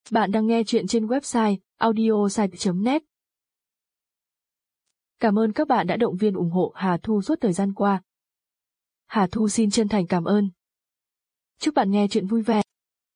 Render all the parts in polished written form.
Bạn đang nghe chuyện trên website audiosite.net. Cảm ơn các bạn đã động viên ủng hộ Hà Thu suốt thời gian qua. Hà Thu xin chân thành cảm ơn. Chúc bạn nghe chuyện vui vẻ.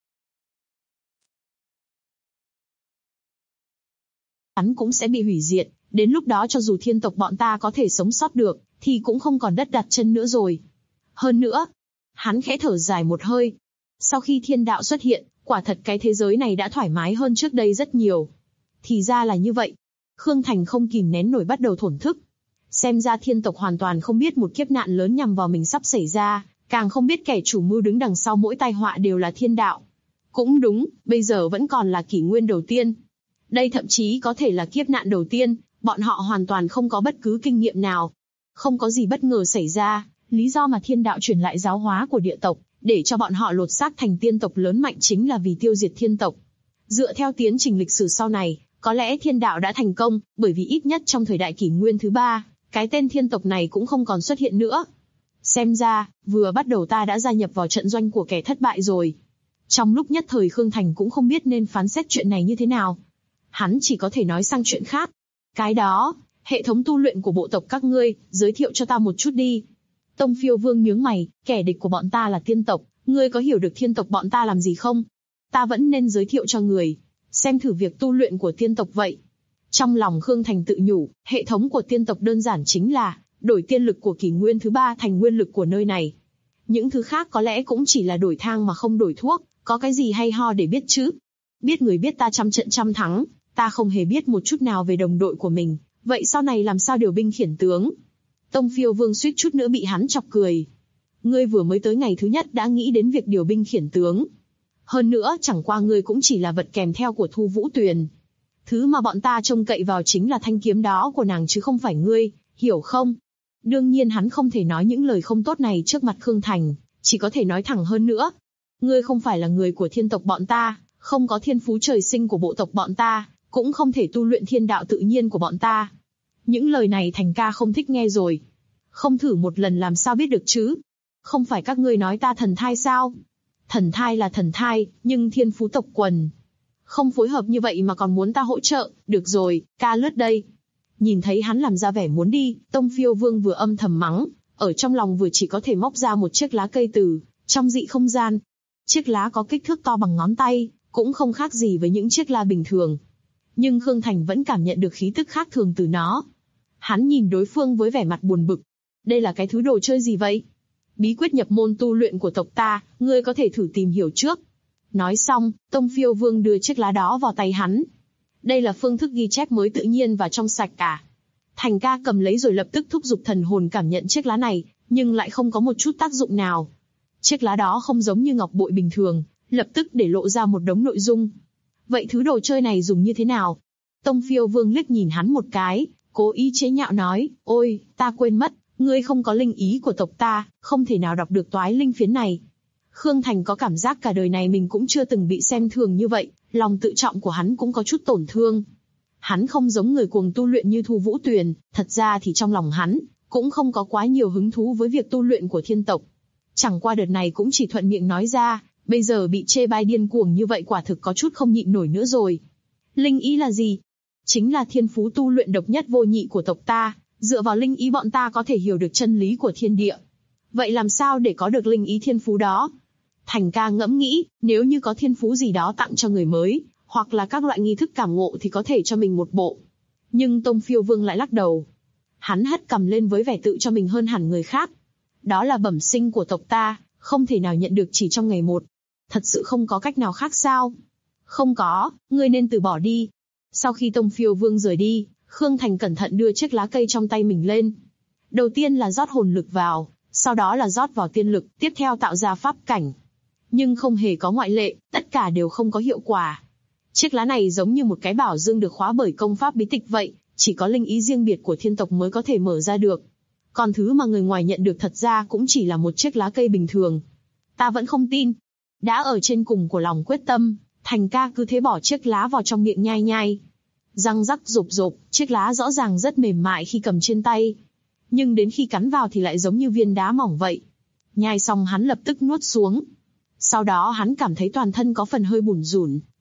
Hắn cũng sẽ bị hủy diệt, đến lúc đó cho dù thiên tộc bọn ta có thể sống sót được, thì cũng không còn đất đặt chân nữa rồi. Hơn nữa, hắn khẽ thở dài một hơi. Sau khi thiên đạo xuất hiện, quả thật cái thế giới này đã thoải mái hơn trước đây rất nhiều. Thì ra là như vậy. Khương Thành không kìm nén nổi bắt đầu thổn thức. Xem ra thiên tộc hoàn toàn không biết một kiếp nạn lớn nhằm vào mình sắp xảy ra, càng không biết kẻ chủ mưu đứng đằng sau mỗi tai họa đều là thiên đạo. Cũng đúng, bây giờ vẫn còn là kỷ nguyên đầu tiên. Đây thậm chí có thể là kiếp nạn đầu tiên, bọn họ hoàn toàn không có bất cứ kinh nghiệm nào. Không có gì bất ngờ xảy ra, lý do mà thiên đạo truyền lại giáo hóa của địa tộc, để cho bọn họ lột xác thành tiên tộc lớn mạnh chính là vì tiêu diệt thiên tộc. Dựa theo tiến trình lịch sử sau này, có lẽ thiên đạo đã thành công, bởi vì ít nhất trong thời đại kỷ nguyên thứ 3, cái tên thiên tộc này cũng không còn xuất hiện nữa. Xem ra, vừa bắt đầu ta đã gia nhập vào trận doanh của kẻ thất bại rồi. Trong lúc nhất thời Khương Thành cũng không biết nên phán xét chuyện này như thế nào. Hắn chỉ có thể nói sang chuyện khác. Cái đó, hệ thống tu luyện của bộ tộc các ngươi, giới thiệu cho ta một chút đi. Tông Phiêu Vương nhướng mày, kẻ địch của bọn ta là tiên tộc, ngươi có hiểu được thiên tộc bọn ta làm gì không? Ta vẫn nên giới thiệu cho người, xem thử việc tu luyện của tiên tộc vậy. Trong lòng Khương Thành tự nhủ, hệ thống của tiên tộc đơn giản chính là đổi tiên lực của kỷ nguyên thứ 3 thành nguyên lực của nơi này. Những thứ khác có lẽ cũng chỉ là đổi thang mà không đổi thuốc, có cái gì hay ho để biết chứ? Biết người biết ta trăm trận trăm thắng, ta không hề biết một chút nào về đồng đội của mình, vậy sau này làm sao điều binh khiển tướng? Tông Phiêu Vương suýt chút nữa bị hắn chọc cười. Ngươi vừa mới tới ngày thứ nhất đã nghĩ đến việc điều binh khiển tướng. Hơn nữa chẳng qua ngươi cũng chỉ là vật kèm theo của Thu Vũ Tuyền. Thứ mà bọn ta trông cậy vào chính là thanh kiếm đó của nàng chứ không phải ngươi, hiểu không? Đương nhiên hắn không thể nói những lời không tốt này trước mặt Khương Thành, chỉ có thể nói thẳng hơn nữa. Ngươi không phải là người của thiên tộc bọn ta, không có thiên phú trời sinh của bộ tộc bọn ta, cũng không thể tu luyện thiên đạo tự nhiên của bọn ta. Những lời này Thành ca không thích nghe rồi. Không thử một lần làm sao biết được chứ? Không phải các ngươi nói ta thần thai sao? Thần thai là thần thai, nhưng thiên phú tộc quần không phối hợp như vậy mà còn muốn ta hỗ trợ, được rồi, ca lướt đây. Nhìn thấy hắn làm ra vẻ muốn đi, Tông Phiêu Vương vừa âm thầm mắng, ở trong lòng vừa chỉ có thể móc ra một chiếc lá cây từ trong dị không gian. Chiếc lá có kích thước to bằng ngón tay, cũng không khác gì với những chiếc lá bình thường. Nhưng Khương Thành vẫn cảm nhận được khí tức khác thường từ nó. Hắn nhìn đối phương với vẻ mặt buồn bực. Đây là cái thứ đồ chơi gì vậy? Bí quyết nhập môn tu luyện của tộc ta, ngươi có thể thử tìm hiểu trước. Nói xong, Tông Phiêu Vương đưa chiếc lá đó vào tay hắn. Đây là phương thức ghi chép mới tự nhiên và trong sạch cả. Thành ca cầm lấy rồi lập tức thúc giục thần hồn cảm nhận chiếc lá này, nhưng lại không có một chút tác dụng nào. Chiếc lá đó không giống như ngọc bội bình thường, lập tức để lộ ra một đống nội dung. Vậy thứ đồ chơi này dùng như thế nào? Tông Phiêu Vương liếc nhìn hắn một cái, cố ý chế nhạo nói, ôi, ta quên mất, ngươi không có linh ý của tộc ta, không thể nào đọc được toái linh phiến này. Khương Thành có cảm giác cả đời này mình cũng chưa từng bị xem thường như vậy, lòng tự trọng của hắn cũng có chút tổn thương. Hắn không giống người cuồng tu luyện như Thu Vũ Tuyền, thật ra thì trong lòng hắn cũng không có quá nhiều hứng thú với việc tu luyện của thiên tộc. Chẳng qua đợt này cũng chỉ thuận miệng nói ra, bây giờ bị chê bai điên cuồng như vậy quả thực có chút không nhịn nổi nữa rồi. Linh ý là gì? Chính là thiên phú tu luyện độc nhất vô nhị của tộc ta, dựa vào linh ý bọn ta có thể hiểu được chân lý của thiên địa. Vậy làm sao để có được linh ý thiên phú đó? Thành ca ngẫm nghĩ, nếu như có thiên phú gì đó tặng cho người mới, hoặc là các loại nghi thức cảm ngộ thì có thể cho mình một bộ. Nhưng Tông Phiêu Vương lại lắc đầu. Hắn hất cằm lên với vẻ tự cho mình hơn hẳn người khác. Đó là bẩm sinh của tộc ta, không thể nào nhận được chỉ trong ngày một. Thật sự không có cách nào khác sao? Không có, ngươi nên từ bỏ đi. Sau khi Tông Phiêu Vương rời đi, Khương Thành cẩn thận đưa chiếc lá cây trong tay mình lên. Đầu tiên là rót hồn lực vào, sau đó là rót vào tiên lực, tiếp theo tạo ra pháp cảnh. Nhưng không hề có ngoại lệ, tất cả đều không có hiệu quả. Chiếc lá này giống như một cái bảo dương được khóa bởi công pháp bí tịch vậy, chỉ có linh ý riêng biệt của thiên tộc mới có thể mở ra được. Còn thứ mà người ngoài nhận được thật ra cũng chỉ là một chiếc lá cây bình thường. Ta vẫn không tin. Đã ở trên cùng của lòng quyết tâm, Thành ca cứ thế bỏ chiếc lá vào trong miệng nhai nhai. Răng rắc rộp rộp, chiếc lá rõ ràng rất mềm mại khi cầm trên tay. Nhưng đến khi cắn vào thì lại giống như viên đá mỏng vậy. Nhai xong hắn lập tức nuốt xuống. Sau đó hắn cảm thấy toàn thân có phần hơi bủn rủn,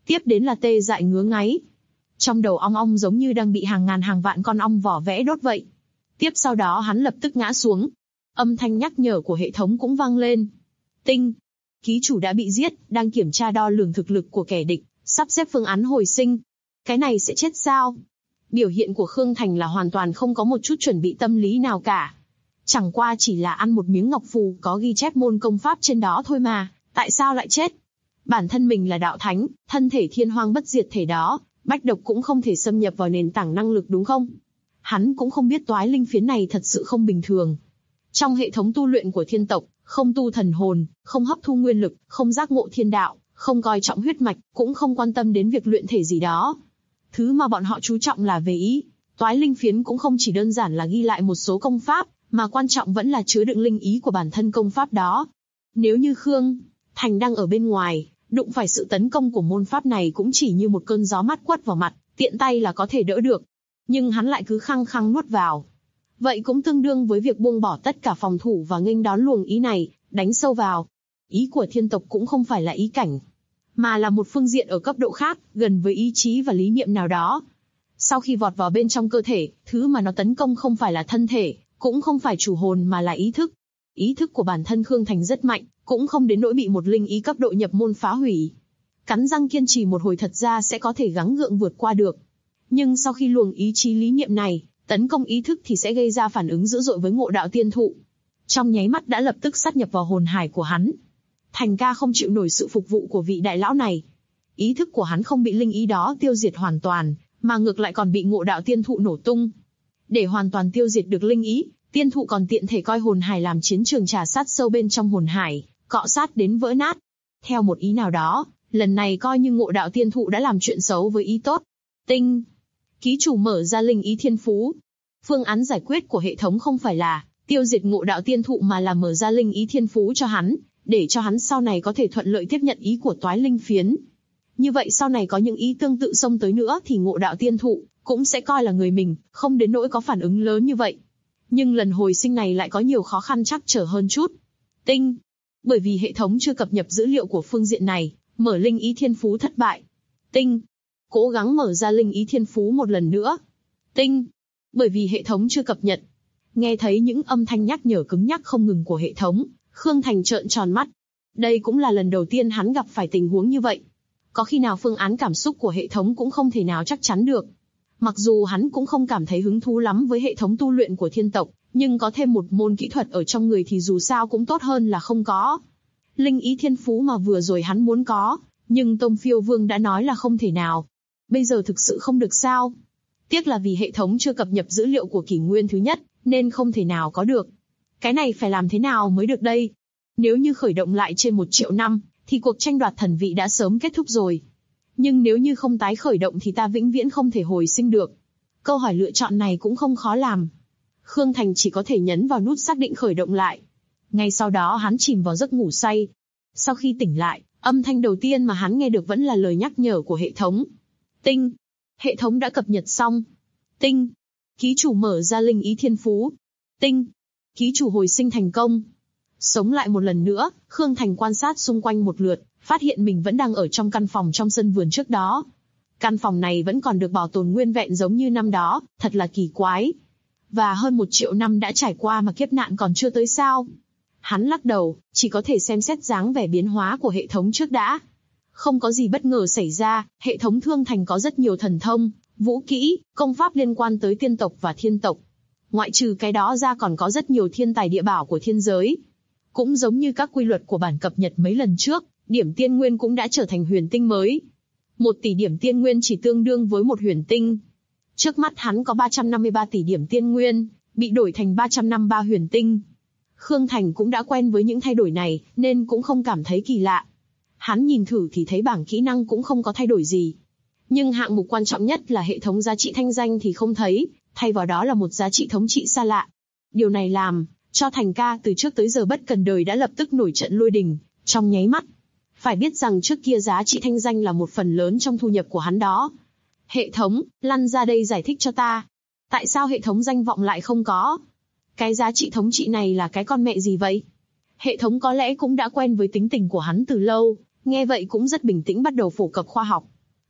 Tiếp đến là tê dại ngứa ngáy. Trong đầu ong ong giống như đang bị hàng ngàn hàng vạn con ong vỏ vẽ đốt vậy. Tiếp sau đó hắn lập tức ngã xuống. Âm thanh nhắc nhở của hệ thống cũng vang lên. Tinh. Ký chủ đã bị giết, đang kiểm tra đo lường thực lực của kẻ địch, sắp xếp phương án hồi sinh. Cái này sẽ chết sao? Biểu hiện của Khương Thành là hoàn toàn không có một chút chuẩn bị tâm lý nào cả. Chẳng qua chỉ là ăn một miếng ngọc phù có ghi chép môn công pháp trên đó thôi mà, tại sao lại chết? Bản thân mình là đạo thánh, thân thể thiên hoang bất diệt thể đó, bách độc cũng không thể xâm nhập vào nền tảng năng lực đúng không? Hắn cũng không biết toái linh phiến này thật sự không bình thường. Trong hệ thống tu luyện của thiên tộc, không tu thần hồn, không hấp thu nguyên lực, không giác ngộ thiên đạo, không coi trọng huyết mạch, cũng không quan tâm đến việc luyện thể gì đó. Thứ mà bọn họ chú trọng là về ý. Toái linh phiến cũng không chỉ đơn giản là ghi lại một số công pháp, mà quan trọng vẫn là chứa đựng linh ý của bản thân công pháp đó. Nếu như Khương Thành đang ở bên ngoài, đụng phải sự tấn công của môn pháp này cũng chỉ như một cơn gió mát quất vào mặt, tiện tay là có thể đỡ được. Nhưng hắn lại cứ khăng khăng nuốt vào. Vậy cũng tương đương với việc buông bỏ tất cả phòng thủ và nghênh đón luồng ý này, đánh sâu vào. Ý của thiên tộc cũng không phải là ý cảnh, mà là một phương diện ở cấp độ khác, gần với ý chí và lý niệm nào đó. Sau khi vọt vào bên trong cơ thể, thứ mà nó tấn công không phải là thân thể, cũng không phải chủ hồn mà là ý thức. Ý thức của bản thân Khương Thành rất mạnh, cũng không đến nỗi bị một linh ý cấp độ nhập môn phá hủy. Cắn răng kiên trì một hồi thật ra sẽ có thể gắng gượng vượt qua được. Nhưng sau khi luồng ý chí lý niệm này tấn công ý thức thì sẽ gây ra phản ứng dữ dội với ngộ đạo tiên thụ. Trong nháy mắt đã lập tức sát nhập vào hồn hải của hắn. Thành ca không chịu nổi sự phục vụ của vị đại lão này. Ý thức của hắn không bị linh ý đó tiêu diệt hoàn toàn, mà ngược lại còn bị ngộ đạo tiên thụ nổ tung. Để hoàn toàn tiêu diệt được linh ý, tiên thụ còn tiện thể coi hồn hải làm chiến trường trà sát sâu bên trong hồn hải, cọ sát đến vỡ nát. Theo một ý nào đó, lần này coi như ngộ đạo tiên thụ đã làm chuyện xấu với ý tốt. Tinh. Ký chủ mở ra linh ý thiên phú. Phương án giải quyết của hệ thống không phải là tiêu diệt ngộ đạo tiên thụ mà là mở ra linh ý thiên phú cho hắn, để cho hắn sau này có thể thuận lợi tiếp nhận ý của toái linh phiến. Như vậy sau này có những ý tương tự xông tới nữa thì ngộ đạo tiên thụ cũng sẽ coi là người mình, không đến nỗi có phản ứng lớn như vậy. Nhưng lần hồi sinh này lại có nhiều khó khăn trắc trở hơn chút. Tinh. Bởi vì hệ thống chưa cập nhật dữ liệu của phương diện này, mở linh ý thiên phú thất bại. Tinh. Cố gắng mở ra linh ý thiên phú một lần nữa. Tinh. Bởi vì hệ thống chưa cập nhật. Nghe thấy những âm thanh nhắc nhở cứng nhắc không ngừng của hệ thống, Khương Thành trợn tròn mắt. Đây cũng là lần đầu tiên hắn gặp phải tình huống như vậy. Có khi nào phương án cảm xúc của hệ thống cũng không thể nào chắc chắn được. Mặc dù hắn cũng không cảm thấy hứng thú lắm với hệ thống tu luyện của thiên tộc, nhưng có thêm một môn kỹ thuật ở trong người thì dù sao cũng tốt hơn là không có. Linh ý thiên phú mà vừa rồi hắn muốn có, nhưng Tông Phiêu Vương đã nói là không thể nào. Bây giờ thực sự không được sao? Tiếc là vì hệ thống chưa cập nhật dữ liệu của kỷ nguyên thứ nhất, nên không thể nào có được. Cái này phải làm thế nào mới được đây? Nếu như khởi động lại trên 1 triệu năm, thì cuộc tranh đoạt thần vị đã sớm kết thúc rồi. Nhưng nếu như không tái khởi động thì ta vĩnh viễn không thể hồi sinh được. Câu hỏi lựa chọn này cũng không khó làm. Khương Thành chỉ có thể nhấn vào nút xác định khởi động lại. Ngay sau đó hắn chìm vào giấc ngủ say. Sau khi tỉnh lại, âm thanh đầu tiên mà hắn nghe được vẫn là lời nhắc nhở của hệ thống. Tinh. Hệ thống đã cập nhật xong. Tinh. Ký chủ mở ra linh ý thiên phú. Tinh. Ký chủ hồi sinh thành công. Sống lại một lần nữa, Khương Thành quan sát xung quanh một lượt, phát hiện mình vẫn đang ở trong căn phòng trong sân vườn trước đó. Căn phòng này vẫn còn được bảo tồn nguyên vẹn giống như năm đó, thật là kỳ quái. Và hơn 1 triệu năm đã trải qua mà kiếp nạn còn chưa tới sao? Hắn lắc đầu, chỉ có thể xem xét dáng vẻ biến hóa của hệ thống trước đã. Không có gì bất ngờ xảy ra, hệ thống Thương Thành có rất nhiều thần thông, vũ kỹ, công pháp liên quan tới tiên tộc và thiên tộc. Ngoại trừ cái đó ra còn có rất nhiều thiên tài địa bảo của thiên giới. Cũng giống như các quy luật của bản cập nhật mấy lần trước, điểm tiên nguyên cũng đã trở thành huyền tinh mới. 1 tỷ điểm tiên nguyên chỉ tương đương với 1 huyền tinh. Trước mắt hắn có 353 tỷ điểm tiên nguyên, bị đổi thành 353 huyền tinh. Khương Thành cũng đã quen với những thay đổi này, nên cũng không cảm thấy kỳ lạ. Hắn nhìn thử thì thấy bảng kỹ năng cũng không có thay đổi gì. Nhưng hạng mục quan trọng nhất là hệ thống giá trị thanh danh thì không thấy, thay vào đó là một giá trị thống trị xa lạ. Điều này làm cho Thành ca từ trước tới giờ bất cần đời đã lập tức nổi trận lôi đình, trong nháy mắt. Phải biết rằng trước kia giá trị thanh danh là một phần lớn trong thu nhập của hắn đó. Hệ thống, lăn ra đây giải thích cho ta. Tại sao hệ thống danh vọng lại không có? Cái giá trị thống trị này là cái con mẹ gì vậy? Hệ thống có lẽ cũng đã quen với tính tình của hắn từ lâu, nghe vậy cũng rất bình tĩnh bắt đầu phổ cập khoa học.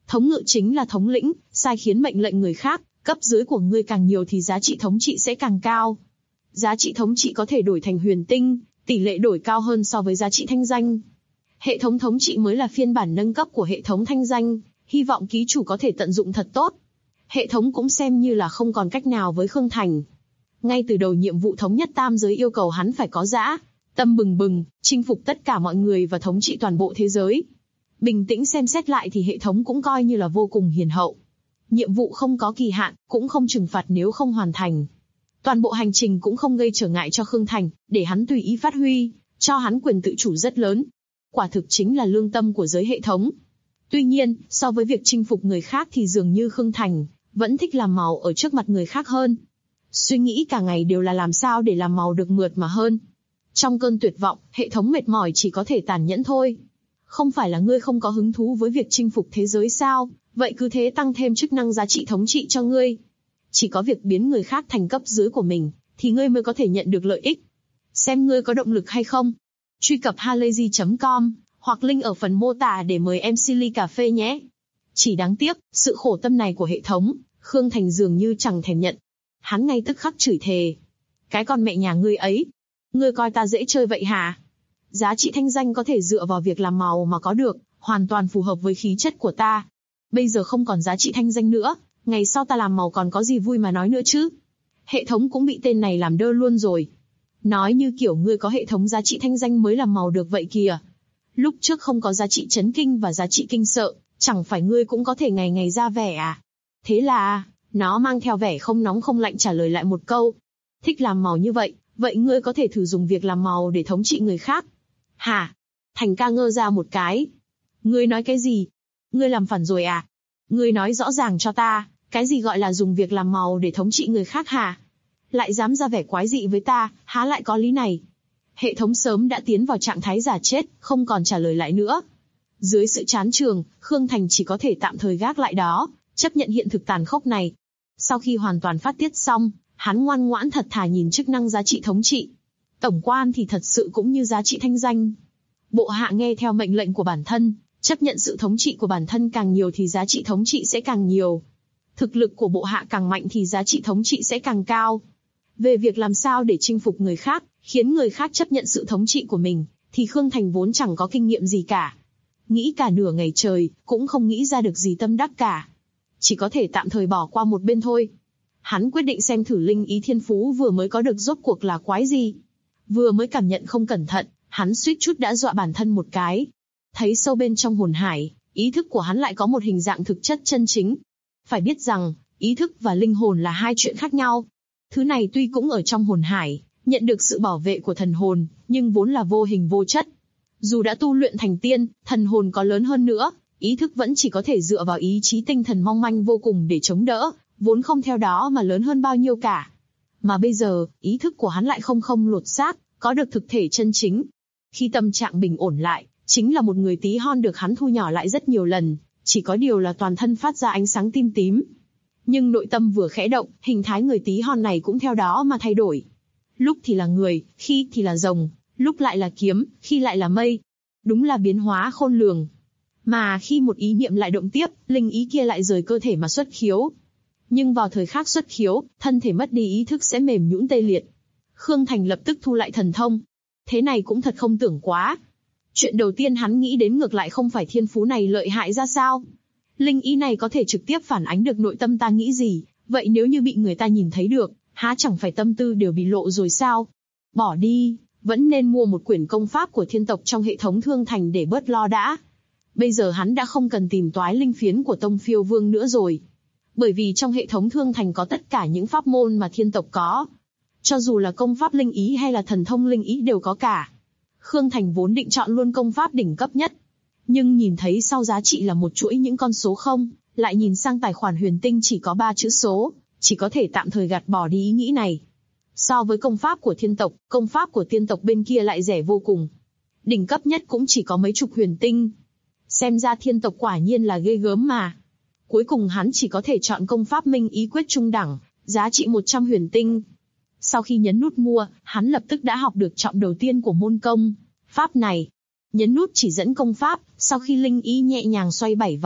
Thống ngự chính là thống lĩnh, sai khiến mệnh lệnh người khác, cấp dưới của ngươi càng nhiều thì giá trị thống trị sẽ càng cao. Giá trị thống trị có thể đổi thành huyền tinh, tỷ lệ đổi cao hơn so với giá trị thanh danh. Hệ thống thống trị mới là phiên bản nâng cấp của hệ thống thanh danh, hy vọng ký chủ có thể tận dụng thật tốt. Hệ thống cũng xem như là không còn cách nào với Khương Thành. Ngay từ đầu nhiệm vụ thống nhất tam giới yêu cầu hắn phải có dã tâm bừng bừng, chinh phục tất cả mọi người và thống trị toàn bộ thế giới. Bình tĩnh xem xét lại thì hệ thống cũng coi như là vô cùng hiền hậu. Nhiệm vụ không có kỳ hạn, cũng không trừng phạt nếu không hoàn thành. Toàn bộ hành trình cũng không gây trở ngại cho Khương Thành, để hắn tùy ý phát huy, cho hắn quyền tự chủ rất lớn. Quả thực chính là lương tâm của giới hệ thống. Tuy nhiên, so với việc chinh phục người khác thì dường như Khương Thành vẫn thích làm màu ở trước mặt người khác hơn. Suy nghĩ cả ngày đều là làm sao để làm màu được mượt mà hơn. Trong cơn tuyệt vọng, hệ thống mệt mỏi chỉ có thể tàn nhẫn thôi. Không phải là ngươi không có hứng thú với việc chinh phục thế giới sao, vậy cứ thế tăng thêm chức năng giá trị thống trị cho ngươi. Chỉ có việc biến người khác thành cấp dưới của mình, thì ngươi mới có thể nhận được lợi ích. Xem ngươi có động lực hay không. Truy cập halayzi.com, hoặc link ở phần mô tả để mời MC ly cà phê nhé. Chỉ đáng tiếc, sự khổ tâm này của hệ thống, Khương Thành dường như chẳng thèm nhận. Hắn ngay tức khắc chửi thề. Cái con mẹ nhà ngươi ấy. Ngươi coi ta dễ chơi vậy hả? Giá trị thanh danh có thể dựa vào việc làm màu mà có được, hoàn toàn phù hợp với khí chất của ta. Bây giờ không còn giá trị thanh danh nữa, ngày sau ta làm màu còn có gì vui mà nói nữa chứ? Hệ thống cũng bị tên này làm đơ luôn rồi. Nói như kiểu ngươi có hệ thống giá trị thanh danh mới làm màu được vậy kìa. Lúc trước không có giá trị chấn kinh và giá trị kinh sợ, chẳng phải ngươi cũng có thể ngày ngày ra vẻ à? Thế là, nó mang theo vẻ không nóng không lạnh trả lời lại một câu. Thích làm màu như vậy, vậy ngươi có thể thử dùng việc làm màu để thống trị người khác. Hả? Thành ca ngơ ra một cái. Ngươi nói cái gì? Ngươi làm phản rồi à? Ngươi nói rõ ràng cho ta, cái gì gọi là dùng việc làm màu để thống trị người khác hả? Lại dám ra vẻ quái dị với ta, há lại có lý này? Hệ thống sớm đã tiến vào trạng thái giả chết, không còn trả lời lại nữa. Dưới sự chán chường, Khương Thành chỉ có thể tạm thời gác lại đó, chấp nhận hiện thực tàn khốc này. Sau khi hoàn toàn phát tiết xong, hắn ngoan ngoãn thật thà nhìn chức năng giá trị thống trị. Tổng quan thì thật sự cũng như giá trị thanh danh. Bộ hạ nghe theo mệnh lệnh của bản thân, chấp nhận sự thống trị của bản thân càng nhiều thì giá trị thống trị sẽ càng nhiều. Thực lực của bộ hạ càng mạnh thì giá trị thống trị sẽ càng cao. Về việc làm sao để chinh phục người khác, khiến người khác chấp nhận sự thống trị của mình, thì Khương Thành vốn chẳng có kinh nghiệm gì cả. Nghĩ cả nửa ngày trời, cũng không nghĩ ra được gì tâm đắc cả. Chỉ có thể tạm thời bỏ qua một bên thôi. Hắn quyết định xem thử linh ý thiên phú vừa mới có được rốt cuộc là quái gì. Vừa mới cảm nhận không cẩn thận, hắn suýt chút đã dọa bản thân một cái. Thấy sâu bên trong hồn hải, ý thức của hắn lại có một hình dạng thực chất chân chính. Phải biết rằng, ý thức và linh hồn là hai chuyện khác nhau. Thứ này tuy cũng ở trong hồn hải, nhận được sự bảo vệ của thần hồn, nhưng vốn là vô hình vô chất. Dù đã tu luyện thành tiên, thần hồn có lớn hơn nữa, ý thức vẫn chỉ có thể dựa vào ý chí tinh thần mong manh vô cùng để chống đỡ, vốn không theo đó mà lớn hơn bao nhiêu cả. Mà bây giờ, ý thức của hắn lại không lột xác, có được thực thể chân chính. Khi tâm trạng bình ổn lại, chính là một người tí hon được hắn thu nhỏ lại rất nhiều lần, chỉ có điều là toàn thân phát ra ánh sáng tím tím. Nhưng nội tâm vừa khẽ động, hình thái người tí hon này cũng theo đó mà thay đổi. Lúc thì là người, khi thì là rồng, lúc lại là kiếm, khi lại là mây. Đúng là biến hóa khôn lường. Mà khi một ý niệm lại động tiếp, linh ý kia lại rời cơ thể mà xuất khiếu. Nhưng vào thời khắc xuất khiếu, thân thể mất đi ý thức sẽ mềm nhũn tê liệt. Khương Thành lập tức thu lại thần thông. Thế này cũng thật không tưởng quá. Chuyện đầu tiên hắn nghĩ đến ngược lại không phải thiên phú này lợi hại ra sao. Linh ý này có thể trực tiếp phản ánh được nội tâm ta nghĩ gì, vậy nếu như bị người ta nhìn thấy được, há chẳng phải tâm tư đều bị lộ rồi sao? Bỏ đi, vẫn nên mua một quyển công pháp của thiên tộc trong hệ thống Thương Thành để bớt lo đã. Bây giờ hắn đã không cần tìm toái linh phiến của Tông Phiêu Vương nữa rồi. Bởi vì trong hệ thống Thương Thành có tất cả những pháp môn mà thiên tộc có. Cho dù là công pháp linh ý hay là thần thông linh ý đều có cả. Khương Thành vốn định chọn luôn công pháp đỉnh cấp nhất. Nhưng nhìn thấy sau giá trị là một chuỗi những con số không, lại nhìn sang tài khoản huyền tinh chỉ có 3 chữ số, chỉ có thể tạm thời gạt bỏ đi ý nghĩ này. So với công pháp của thiên tộc, công pháp của tiên tộc bên kia lại rẻ vô cùng. Đỉnh cấp nhất cũng chỉ có mấy chục huyền tinh. Xem ra thiên tộc quả nhiên là ghê gớm mà. Cuối cùng hắn chỉ có thể chọn công pháp minh ý quyết trung đẳng, giá trị 100 huyền tinh. Sau khi nhấn nút mua, hắn lập tức đã học được trọng đầu tiên của môn công pháp này. Nhấn nút chỉ dẫn công pháp, sau khi linh ý nhẹ nhàng xoay 7 vòng,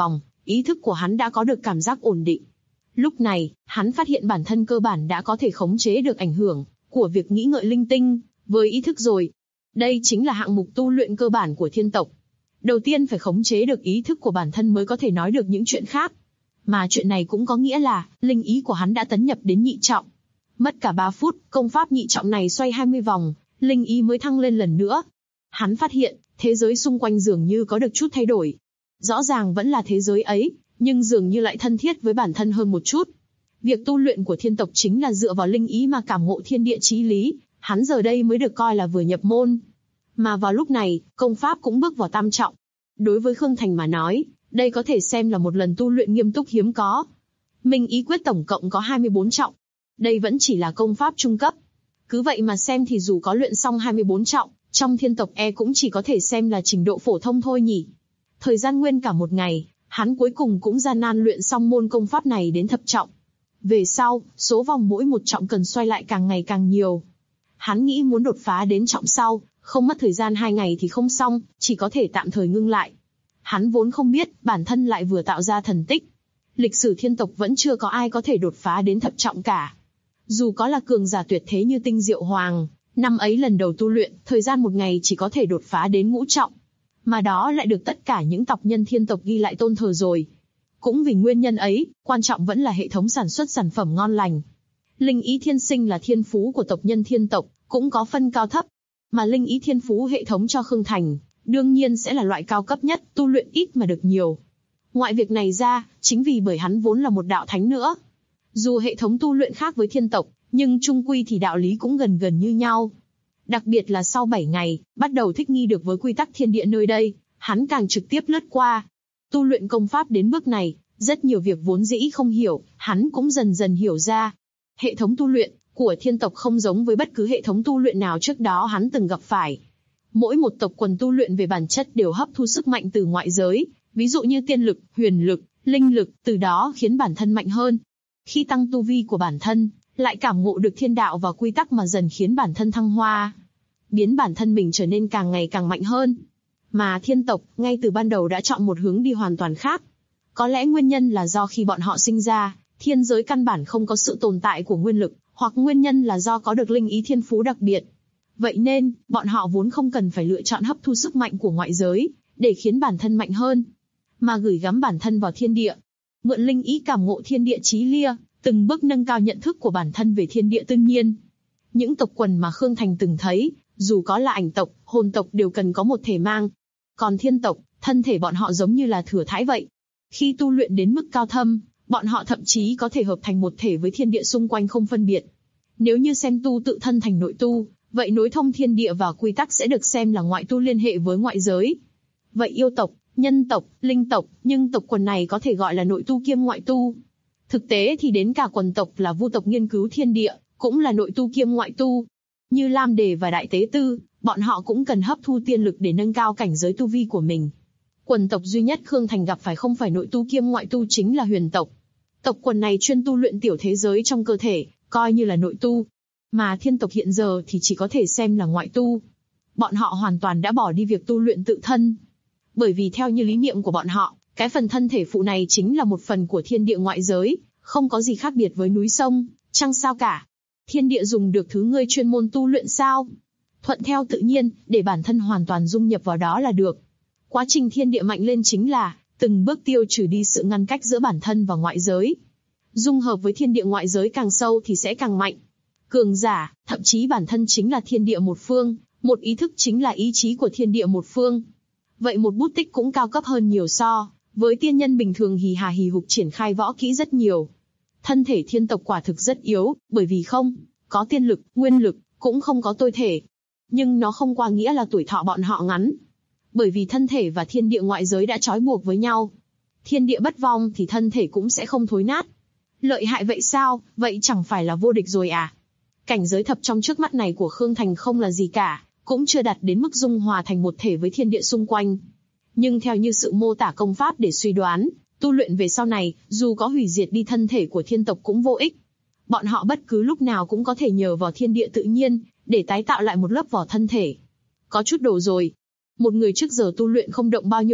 ý thức của hắn đã có được cảm giác ổn định. Lúc này, hắn phát hiện bản thân cơ bản đã có thể khống chế được ảnh hưởng của việc nghĩ ngợi linh tinh với ý thức rồi. Đây chính là hạng mục tu luyện cơ bản của thiên tộc. Đầu tiên phải khống chế được ý thức của bản thân mới có thể nói được những chuyện khác. Mà chuyện này cũng có nghĩa là, linh ý của hắn đã tấn nhập đến nhị trọng. Mất cả 3 phút, công pháp nhị trọng này xoay 20 vòng, linh ý mới thăng lên lần nữa. Hắn phát hiện, thế giới xung quanh dường như có được chút thay đổi. Rõ ràng vẫn là thế giới ấy, nhưng dường như lại thân thiết với bản thân hơn một chút. Việc tu luyện của thiên tộc chính là dựa vào linh ý mà cảm ngộ thiên địa chí lý, hắn giờ đây mới được coi là vừa nhập môn. Mà vào lúc này, công pháp cũng bước vào tam trọng. Đối với Khương Thành mà nói, đây có thể xem là một lần tu luyện nghiêm túc hiếm có. Minh ý quyết tổng cộng có 24 trọng. Đây vẫn chỉ là công pháp trung cấp. Cứ vậy mà xem thì dù có luyện xong 24 trọng, trong thiên tộc cũng chỉ có thể xem là trình độ phổ thông thôi nhỉ. Thời gian nguyên cả một ngày, hắn cuối cùng cũng gian nan luyện xong môn công pháp này đến thập trọng. Về sau, số vòng mỗi một trọng cần xoay lại càng ngày càng nhiều. Hắn nghĩ muốn đột phá đến trọng sau, không mất thời gian 2 ngày thì không xong, chỉ có thể tạm thời ngưng lại. Hắn vốn không biết, bản thân lại vừa tạo ra thần tích. Lịch sử thiên tộc vẫn chưa có ai có thể đột phá đến thập trọng cả. Dù có là cường giả tuyệt thế như Tinh Diệu Hoàng, năm ấy lần đầu tu luyện, thời gian 1 ngày chỉ có thể đột phá đến ngũ trọng. Mà đó lại được tất cả những tộc nhân thiên tộc ghi lại tôn thờ rồi. Cũng vì nguyên nhân ấy, quan trọng vẫn là hệ thống sản xuất sản phẩm ngon lành. Linh ý thiên sinh là thiên phú của tộc nhân thiên tộc, cũng có phân cao thấp. Mà linh ý thiên phú hệ thống cho Khương Thành, đương nhiên sẽ là loại cao cấp nhất, tu luyện ít mà được nhiều. Ngoại việc này ra, chính vì bởi hắn vốn là một đạo thánh nữa. Dù hệ thống tu luyện khác với thiên tộc, nhưng chung quy thì đạo lý cũng gần gần như nhau. Đặc biệt là sau 7 ngày, bắt đầu thích nghi được với quy tắc thiên địa nơi đây, hắn càng trực tiếp lướt qua. Tu luyện công pháp đến bước này, rất nhiều việc vốn dĩ không hiểu, hắn cũng dần dần hiểu ra. Hệ thống tu luyện của thiên tộc không giống với bất cứ hệ thống tu luyện nào trước đó hắn từng gặp phải. Mỗi một tộc quần tu luyện về bản chất đều hấp thu sức mạnh từ ngoại giới, ví dụ như tiên lực, huyền lực, linh lực, từ đó khiến bản thân mạnh hơn. Khi tăng tu vi của bản thân, lại cảm ngộ được thiên đạo và quy tắc mà dần khiến bản thân thăng hoa, biến bản thân mình trở nên càng ngày càng mạnh hơn. Mà thiên tộc, ngay từ ban đầu đã chọn một hướng đi hoàn toàn khác. Có lẽ nguyên nhân là do khi bọn họ sinh ra, thiên giới căn bản không có sự tồn tại của nguyên lực, hoặc nguyên nhân là do có được linh ý thiên phú đặc biệt. Vậy nên, bọn họ vốn không cần phải lựa chọn hấp thu sức mạnh của ngoại giới, để khiến bản thân mạnh hơn, mà gửi gắm bản thân vào thiên địa. Mượn linh ý cảm ngộ thiên địa chí lia, từng bước nâng cao nhận thức của bản thân về thiên địa tự nhiên. Những tộc quần mà Khương Thành từng thấy, dù có là ảnh tộc, hồn tộc đều cần có một thể mang. Còn thiên tộc, thân thể bọn họ giống như là thừa thãi vậy. Khi tu luyện đến mức cao thâm, bọn họ thậm chí có thể hợp thành một thể với thiên địa xung quanh không phân biệt. Nếu như xem tu tự thân thành nội tu, vậy nối thông thiên địa và quy tắc sẽ được xem là ngoại tu liên hệ với ngoại giới. Vậy yêu tộc, nhân tộc, linh tộc, nhưng tộc quần này có thể gọi là nội tu kiêm ngoại tu. Thực tế thì đến cả quần tộc là vu tộc nghiên cứu thiên địa, cũng là nội tu kiêm ngoại tu. Như Lam Đề và Đại Tế Tư, bọn họ cũng cần hấp thu tiên lực để nâng cao cảnh giới tu vi của mình. Quần tộc duy nhất Khương Thành gặp phải không phải nội tu kiêm ngoại tu chính là huyền tộc. Tộc quần này chuyên tu luyện tiểu thế giới trong cơ thể, coi như là nội tu. Mà thiên tộc hiện giờ thì chỉ có thể xem là ngoại tu. Bọn họ hoàn toàn đã bỏ đi việc tu luyện tự thân. Bởi vì theo như lý niệm của bọn họ, cái phần thân thể phụ này chính là một phần của thiên địa ngoại giới, không có gì khác biệt với núi sông, trăng sao cả. Thiên địa dùng được thứ ngươi chuyên môn tu luyện sao? Thuận theo tự nhiên, để bản thân hoàn toàn dung nhập vào đó là được. Quá trình thiên địa mạnh lên chính là từng bước tiêu trừ đi sự ngăn cách giữa bản thân và ngoại giới. Dung hợp với thiên địa ngoại giới càng sâu thì sẽ càng mạnh. Cường giả, thậm chí bản thân chính là thiên địa một phương, một ý thức chính là ý chí của thiên địa một phương. Vậy một bút tích cũng cao cấp hơn nhiều so với tiên nhân bình thường hì hà hì hục triển khai võ kỹ rất nhiều. Thân thể thiên tộc quả thực rất yếu, bởi vì không có tiên lực, nguyên lực, cũng không có tôi thể. Nhưng nó không qua nghĩa là tuổi thọ bọn họ ngắn. Bởi vì thân thể và thiên địa ngoại giới đã trói buộc với nhau. Thiên địa bất vong thì thân thể cũng sẽ không thối nát. Lợi hại vậy sao, vậy chẳng phải là vô địch rồi à? Cảnh giới thập trong trước mắt này của Khương Thành không là gì cả, cũng chưa đạt đến mức dung hòa thành một thể với thiên địa xung quanh. Nhưng theo như sự mô tả công pháp để suy đoán, tu luyện về sau này, dù có hủy diệt đi thân thể của thiên tộc cũng vô ích. Bọn họ bất cứ lúc nào cũng có thể nhờ vào thiên địa tự nhiên, để tái tạo lại một lớp vỏ thân thể. Có chút đồ rồi. Một người trước giờ tu luyện không động bao nhiêu lực,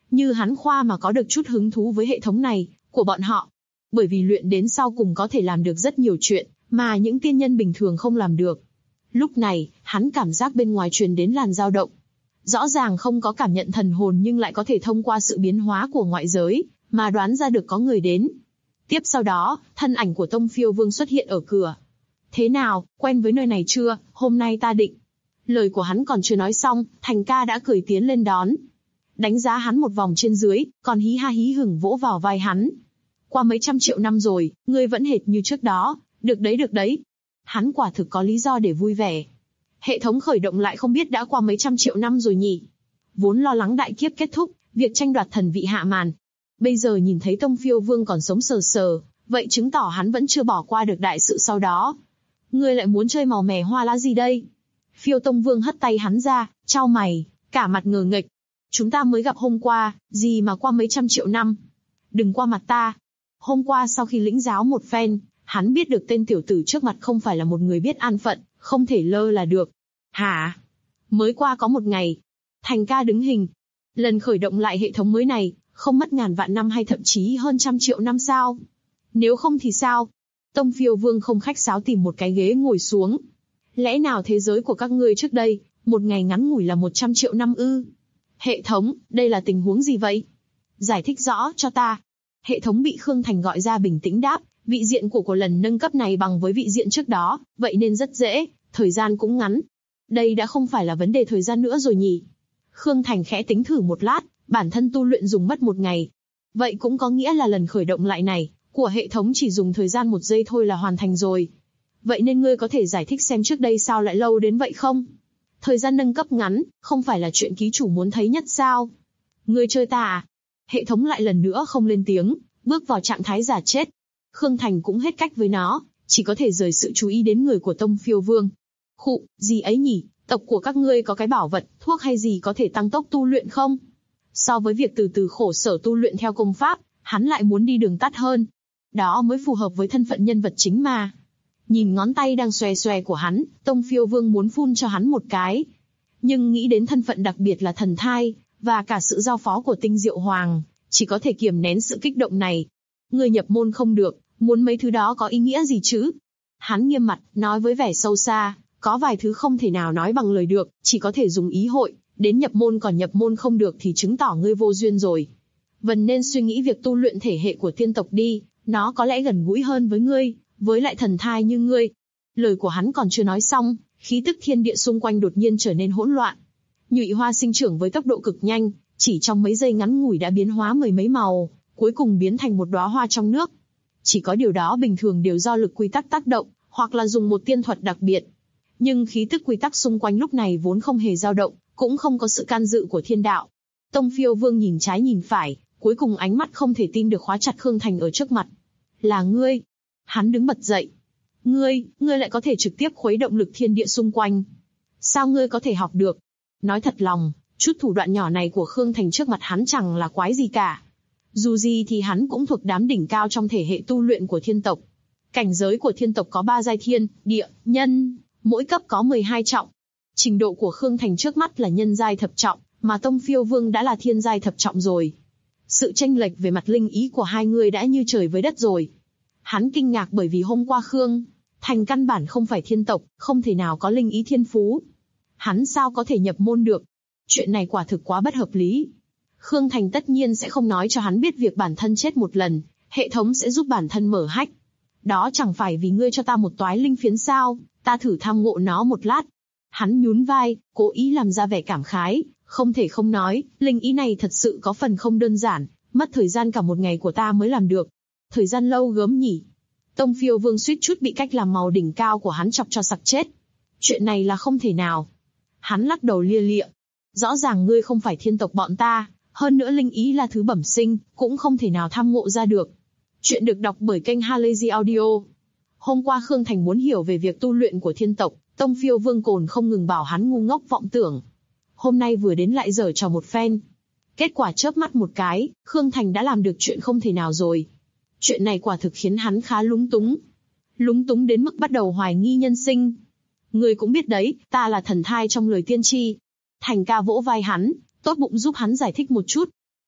Như hắn khoa mà có được chút hứng thú với hệ thống này, của bọn họ. Bởi vì luyện đến sau cùng có thể làm được rất nhiều chuyện, mà những tiên nhân bình thường không làm được. Lúc này, hắn cảm giác bên ngoài truyền đến làn dao động. Rõ ràng không có cảm nhận thần hồn nhưng lại có thể thông qua sự biến hóa của ngoại giới, mà đoán ra được có người đến. Tiếp sau đó, thân ảnh của Tông Phiêu Vương xuất hiện ở cửa. Thế nào, quen với nơi này chưa, hôm nay ta định. Lời của hắn còn chưa nói xong, Thành ca đã cười tiến lên đón. Đánh giá hắn một vòng trên dưới, còn hí ha hí hửng vỗ vào vai hắn. Qua mấy trăm triệu năm rồi, ngươi vẫn hệt như trước đó, được đấy được đấy. Hắn quả thực có lý do để vui vẻ. Hệ thống khởi động lại không biết đã qua mấy trăm triệu năm rồi nhỉ. Vốn lo lắng đại kiếp kết thúc, việc tranh đoạt thần vị hạ màn. Bây giờ nhìn thấy Tông Phiêu Vương còn sống sờ sờ, vậy chứng tỏ hắn vẫn chưa bỏ qua được đại sự sau đó. Ngươi lại muốn chơi màu mè hoa lá gì đây? Phiêu Tông Vương hất tay hắn ra, chau mày, cả mặt ngờ nghệch. Chúng ta mới gặp hôm qua, gì mà qua mấy trăm triệu năm. Đừng qua mặt ta. Hôm qua sau khi lĩnh giáo một phen, hắn biết được tên tiểu tử trước mặt không phải là một người biết an phận, không thể lơ là được. Hả? Mới qua có một ngày. Thành ca đứng hình. Lần khởi động lại hệ thống mới này, không mất ngàn vạn năm hay thậm chí hơn trăm triệu năm sao? Nếu không thì sao? Tông Phiêu Vương không khách sáo tìm một cái ghế ngồi xuống. Lẽ nào thế giới của các ngươi trước đây, một ngày ngắn ngủi là 100 triệu năm ư? Hệ thống, đây là tình huống gì vậy? Giải thích rõ cho ta. Hệ thống bị Khương Thành gọi ra bình tĩnh đáp, vị diện của lần nâng cấp này bằng với vị diện trước đó, vậy nên rất dễ, thời gian cũng ngắn. Đây đã không phải là vấn đề thời gian nữa rồi nhỉ? Khương Thành khẽ tính thử một lát, bản thân tu luyện dùng mất một ngày. Vậy cũng có nghĩa là lần khởi động lại này, của hệ thống chỉ dùng thời gian 1 giây thôi là hoàn thành rồi. Vậy nên ngươi có thể giải thích xem trước đây sao lại lâu đến vậy không? Thời gian nâng cấp ngắn, không phải là chuyện ký chủ muốn thấy nhất sao? Ngươi chơi ta à? Hệ thống lại lần nữa không lên tiếng, bước vào trạng thái giả chết. Khương Thành cũng hết cách với nó, chỉ có thể rời sự chú ý đến người của Tông Phiêu Vương. Khụ, gì ấy nhỉ, tộc của các ngươi có cái bảo vật, thuốc hay gì có thể tăng tốc tu luyện không? So với việc từ từ khổ sở tu luyện theo công pháp, hắn lại muốn đi đường tắt hơn. Đó mới phù hợp với thân phận nhân vật chính mà. Nhìn ngón tay đang xòe xòe của hắn, Tông Phiêu Vương muốn phun cho hắn một cái. Nhưng nghĩ đến thân phận đặc biệt là thần thai, và cả sự giao phó của Tinh Diệu Hoàng, chỉ có thể kiềm nén sự kích động này. Người nhập môn không được, muốn mấy thứ đó có ý nghĩa gì chứ? Hắn nghiêm mặt, nói với vẻ sâu xa, có vài thứ không thể nào nói bằng lời được, chỉ có thể dùng ý hội, đến nhập môn còn nhập môn không được thì chứng tỏ ngươi vô duyên rồi. Vân nên suy nghĩ việc tu luyện thể hệ của tiên tộc đi, nó có lẽ gần gũi hơn với ngươi, với lại thần thai như ngươi. Lời của hắn còn chưa nói xong, khí tức thiên địa xung quanh đột nhiên trở nên hỗn loạn. Nhụy hoa sinh trưởng với tốc độ cực nhanh, chỉ trong mấy giây ngắn ngủi đã biến hóa mười mấy màu, cuối cùng biến thành một đóa hoa trong nước. Chỉ có điều đó bình thường đều do lực quy tắc tác động, hoặc là dùng một tiên thuật đặc biệt. Nhưng khí tức quy tắc xung quanh lúc này vốn không hề dao động, cũng không có sự can dự của thiên đạo. Tông Phiêu Vương nhìn trái nhìn phải, cuối cùng ánh mắt không thể tin được khóa chặt Khương Thành ở trước mặt. Là ngươi. Hắn đứng bật dậy. Ngươi lại có thể trực tiếp khuấy động lực thiên địa xung quanh. Sao ngươi có thể học được? Nói thật lòng, chút thủ đoạn nhỏ này của Khương Thành trước mặt hắn chẳng là quái gì cả. Dù gì thì hắn cũng thuộc đám đỉnh cao trong thể hệ tu luyện của thiên tộc. Cảnh giới của thiên tộc có 3 giai thiên, địa, nhân, mỗi cấp có 12 trọng. Trình độ của Khương Thành trước mắt là nhân giai thập trọng, mà Tông Phiêu Vương đã là thiên giai thập trọng rồi. Sự chênh lệch về mặt linh ý của hai người đã như trời với đất rồi. Hắn kinh ngạc bởi vì hôm qua Khương Thành căn bản không phải thiên tộc, không thể nào có linh ý thiên phú. Hắn sao có thể nhập môn được? Chuyện này quả thực quá bất hợp lý. Khương Thành tất nhiên sẽ không nói cho hắn biết việc bản thân chết một lần, hệ thống sẽ giúp bản thân mở hách. Đó chẳng phải vì ngươi cho ta một toái linh phiến sao, ta thử tham ngộ nó một lát. Hắn nhún vai, cố ý làm ra vẻ cảm khái, không thể không nói, linh ý này thật sự có phần không đơn giản, mất thời gian cả một ngày của ta mới làm được. Thời gian lâu gớm nhỉ. Tông Phiêu Vương suýt chút bị cách làm màu đỉnh cao của hắn chọc cho sặc chết. Chuyện này là không thể nào. Hắn lắc đầu lia lịa. Rõ ràng ngươi không phải thiên tộc bọn ta, hơn nữa linh ý là thứ bẩm sinh, cũng không thể nào tham ngộ ra được. Chuyện được đọc bởi kênh Halazy Audio. Hôm qua Khương Thành muốn hiểu về việc tu luyện của thiên tộc, Tông Phiêu Vương cồn không ngừng bảo hắn ngu ngốc vọng tưởng. Hôm nay vừa đến lại giở trò một phen. Kết quả chớp mắt một cái, Khương Thành đã làm được chuyện không thể nào rồi. Chuyện này quả thực khiến hắn khá lúng túng. Lúng túng đến mức bắt đầu hoài nghi nhân sinh. Ngươi cũng biết đấy, ta là thần thai trong lời tiên tri. Thành ca vỗ vai hắn, tốt bụng giúp hắn giải thích một chút.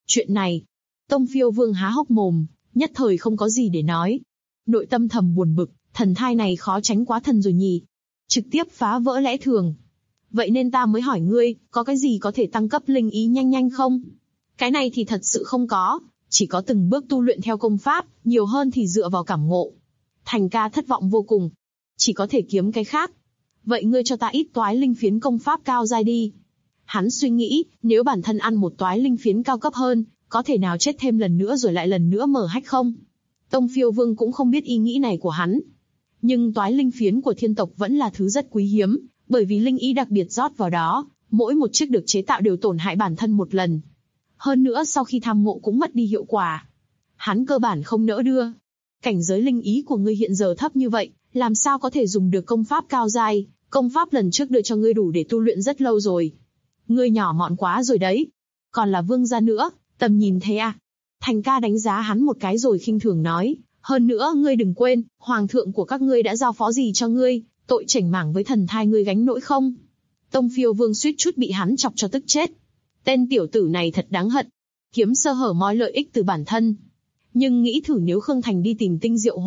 Chuyện này, Tông Phiêu Vương há hốc mồm, nhất thời không có gì để nói. Nội tâm thầm buồn bực, thần thai này khó tránh quá thần rồi nhỉ. Trực tiếp phá vỡ lẽ thường. Vậy nên ta mới hỏi ngươi, có cái gì có thể tăng cấp linh ý nhanh nhanh không? Cái này thì thật sự không có, chỉ có từng bước tu luyện theo công pháp, nhiều hơn thì dựa vào cảm ngộ. Thành ca thất vọng vô cùng. Chỉ có thể kiếm cái khác. Vậy ngươi cho ta ít toái linh phiến công pháp cao giai đi. Hắn suy nghĩ, nếu bản thân ăn một toái linh phiến cao cấp hơn, có thể nào chết thêm lần nữa rồi lại lần nữa mở hách không? Tông Phiêu Vương cũng không biết ý nghĩ này của hắn. Nhưng toái linh phiến của thiên tộc vẫn là thứ rất quý hiếm, bởi vì linh ý đặc biệt rót vào đó, mỗi một chiếc được chế tạo đều tổn hại bản thân một lần. Hơn nữa sau khi tham ngộ cũng mất đi hiệu quả. Hắn cơ bản không nỡ đưa. Cảnh giới linh ý của ngươi hiện giờ thấp như vậy, làm sao có thể dùng được công pháp cao giai? Công pháp lần trước đưa cho ngươi đủ để tu luyện rất lâu rồi. Ngươi nhỏ mọn quá rồi đấy. Còn là vương gia nữa, tầm nhìn thế à? Thành ca đánh giá hắn một cái rồi khinh thường nói. Hơn nữa ngươi đừng quên, hoàng thượng của các ngươi đã giao phó gì cho ngươi, tội chảnh mảng với thần thai ngươi gánh nổi không? Tông Phiêu Vương suýt chút bị hắn chọc cho tức chết. Tên tiểu tử này thật đáng hận. Kiếm sơ hở moi lợi ích từ bản thân. Nhưng nghĩ thử nếu Khương Thành đi tìm Tinh Diệu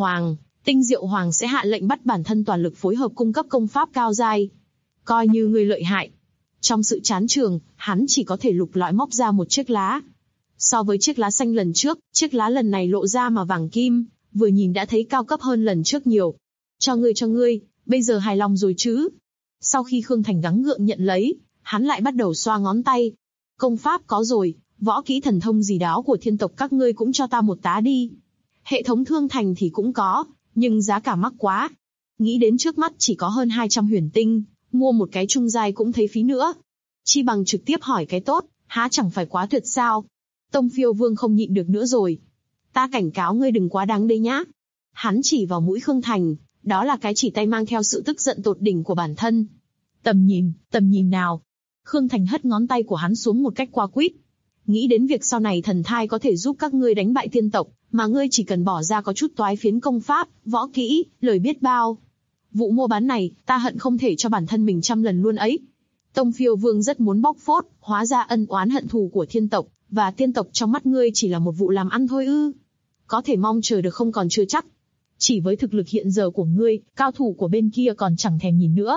Hoàng sẽ hạ lệnh bắt bản thân toàn lực phối hợp cung cấp công pháp cao giai. Coi như người lợi hại. Trong sự chán trường, hắn chỉ có thể lục lọi móc ra một chiếc lá. So với chiếc lá xanh lần trước, chiếc lá lần này lộ ra mà vàng kim, vừa nhìn đã thấy cao cấp hơn lần trước nhiều. Cho ngươi, bây giờ hài lòng rồi chứ? Sau khi Khương Thành gắng gượng nhận lấy, hắn lại bắt đầu xoa ngón tay. Công pháp có rồi, võ kỹ thần thông gì đó của thiên tộc các ngươi cũng cho ta một tá đi. Hệ thống thương thành thì cũng có, nhưng giá cả mắc quá. Nghĩ đến trước mắt chỉ có hơn 200 huyền tinh, mua một cái trung giai cũng thấy phí nữa. Chi bằng trực tiếp hỏi cái tốt, há chẳng phải quá tuyệt sao? Tông Phiêu Vương không nhịn được nữa rồi. Ta cảnh cáo ngươi đừng quá đáng đấy nhá. Hắn chỉ vào mũi Khương Thành, đó là cái chỉ tay mang theo sự tức giận tột đỉnh của bản thân. Tầm nhìn nào? Khương Thành hất ngón tay của hắn xuống một cách qua quýt. Nghĩ đến việc sau này thần thai có thể giúp các ngươi đánh bại tiên tộc, mà ngươi chỉ cần bỏ ra có chút toái phiến công pháp, võ kỹ, lời biết bao. Vụ mua bán này, ta hận không thể cho bản thân mình 100 lần luôn ấy. Tông Phiêu Vương rất muốn bóc phốt, hóa ra ân oán hận thù của thiên tộc và tiên tộc trong mắt ngươi chỉ là một vụ làm ăn thôi ư? Có thể mong chờ được không còn chưa chắc. Chỉ với thực lực hiện giờ của ngươi, cao thủ của bên kia còn chẳng thèm nhìn nữa.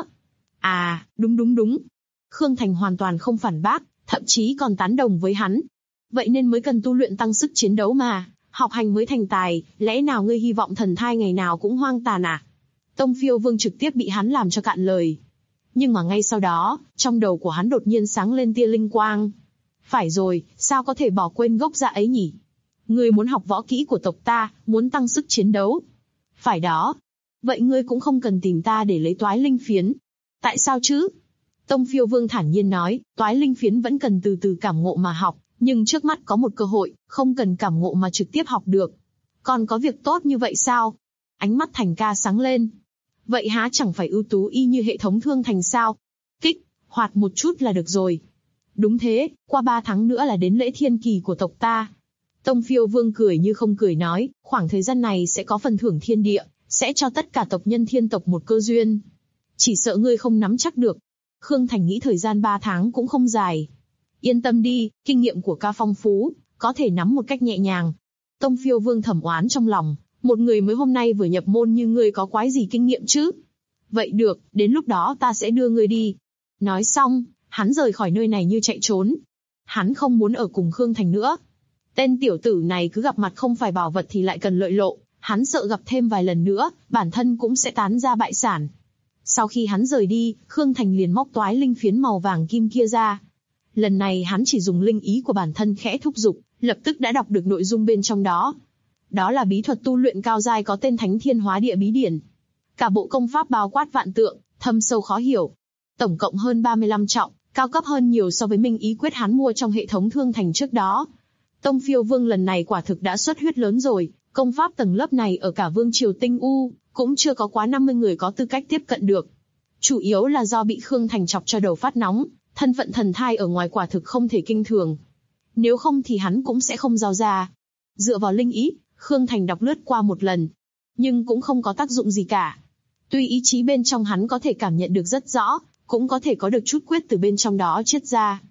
À, đúng. Khương Thành hoàn toàn không phản bác, thậm chí còn tán đồng với hắn. Vậy nên mới cần tu luyện tăng sức chiến đấu mà, học hành mới thành tài, lẽ nào ngươi hy vọng thần thai ngày nào cũng hoang tàn à? Tông Phiêu Vương trực tiếp bị hắn làm cho cạn lời. Nhưng mà ngay sau đó, trong đầu của hắn đột nhiên sáng lên tia linh quang. Phải rồi, sao có thể bỏ quên gốc dạ ấy nhỉ? Ngươi muốn học võ kỹ của tộc ta, muốn tăng sức chiến đấu. Phải đó. Vậy ngươi cũng không cần tìm ta để lấy toái linh phiến. Tại sao chứ? Tông Phiêu Vương thản nhiên nói, toái linh phiến vẫn cần từ từ cảm ngộ mà học, nhưng trước mắt có một cơ hội, không cần cảm ngộ mà trực tiếp học được. Còn có việc tốt như vậy sao? Ánh mắt Thành ca sáng lên. Vậy há chẳng phải ưu tú y như hệ thống thương thành sao? Kích, hoạt một chút là được rồi. Đúng thế, qua 3 tháng nữa là đến lễ thiên kỳ của tộc ta. Tông Phiêu Vương cười như không cười nói, khoảng thời gian này sẽ có phần thưởng thiên địa, sẽ cho tất cả tộc nhân thiên tộc một cơ duyên. Chỉ sợ ngươi không nắm chắc được. Khương Thành nghĩ thời gian 3 tháng cũng không dài. Yên tâm đi, kinh nghiệm của ca phong phú, có thể nắm một cách nhẹ nhàng. Tông Phiêu Vương thầm oán trong lòng, một người mới hôm nay vừa nhập môn như ngươi có quái gì kinh nghiệm chứ? Vậy được, đến lúc đó ta sẽ đưa ngươi đi. Nói xong, hắn rời khỏi nơi này như chạy trốn. Hắn không muốn ở cùng Khương Thành nữa. Tên tiểu tử này cứ gặp mặt không phải bảo vật thì lại cần lợi lộ, hắn sợ gặp thêm vài lần nữa, bản thân cũng sẽ tán ra bại sản. Sau khi hắn rời đi, Khương Thành liền móc toái linh phiến màu vàng kim kia ra. Lần này hắn chỉ dùng linh ý của bản thân khẽ thúc giục, lập tức đã đọc được nội dung bên trong đó. Đó là bí thuật tu luyện cao giai có tên Thánh Thiên Hóa Địa Bí Điển. Cả bộ công pháp bao quát vạn tượng, thâm sâu khó hiểu. Tổng cộng hơn 35 trọng, cao cấp hơn nhiều so với Minh Ý Quyết hắn mua trong hệ thống thương thành trước đó. Tông Phiêu Vương lần này quả thực đã xuất huyết lớn rồi, công pháp tầng lớp này ở cả Vương Triều Tinh U, cũng chưa có quá 50 người có tư cách tiếp cận được. Chủ yếu là do bị Khương Thành chọc cho đầu phát nóng, thân phận thần thai ở ngoài quả thực không thể kinh thường. Nếu không thì hắn cũng sẽ không giao ra. Dựa vào linh ý, Khương Thành đọc lướt qua một lần, nhưng cũng không có tác dụng gì cả. Tuy ý chí bên trong hắn có thể cảm nhận được rất rõ, cũng có thể có được chút quyết từ bên trong đó triết ra.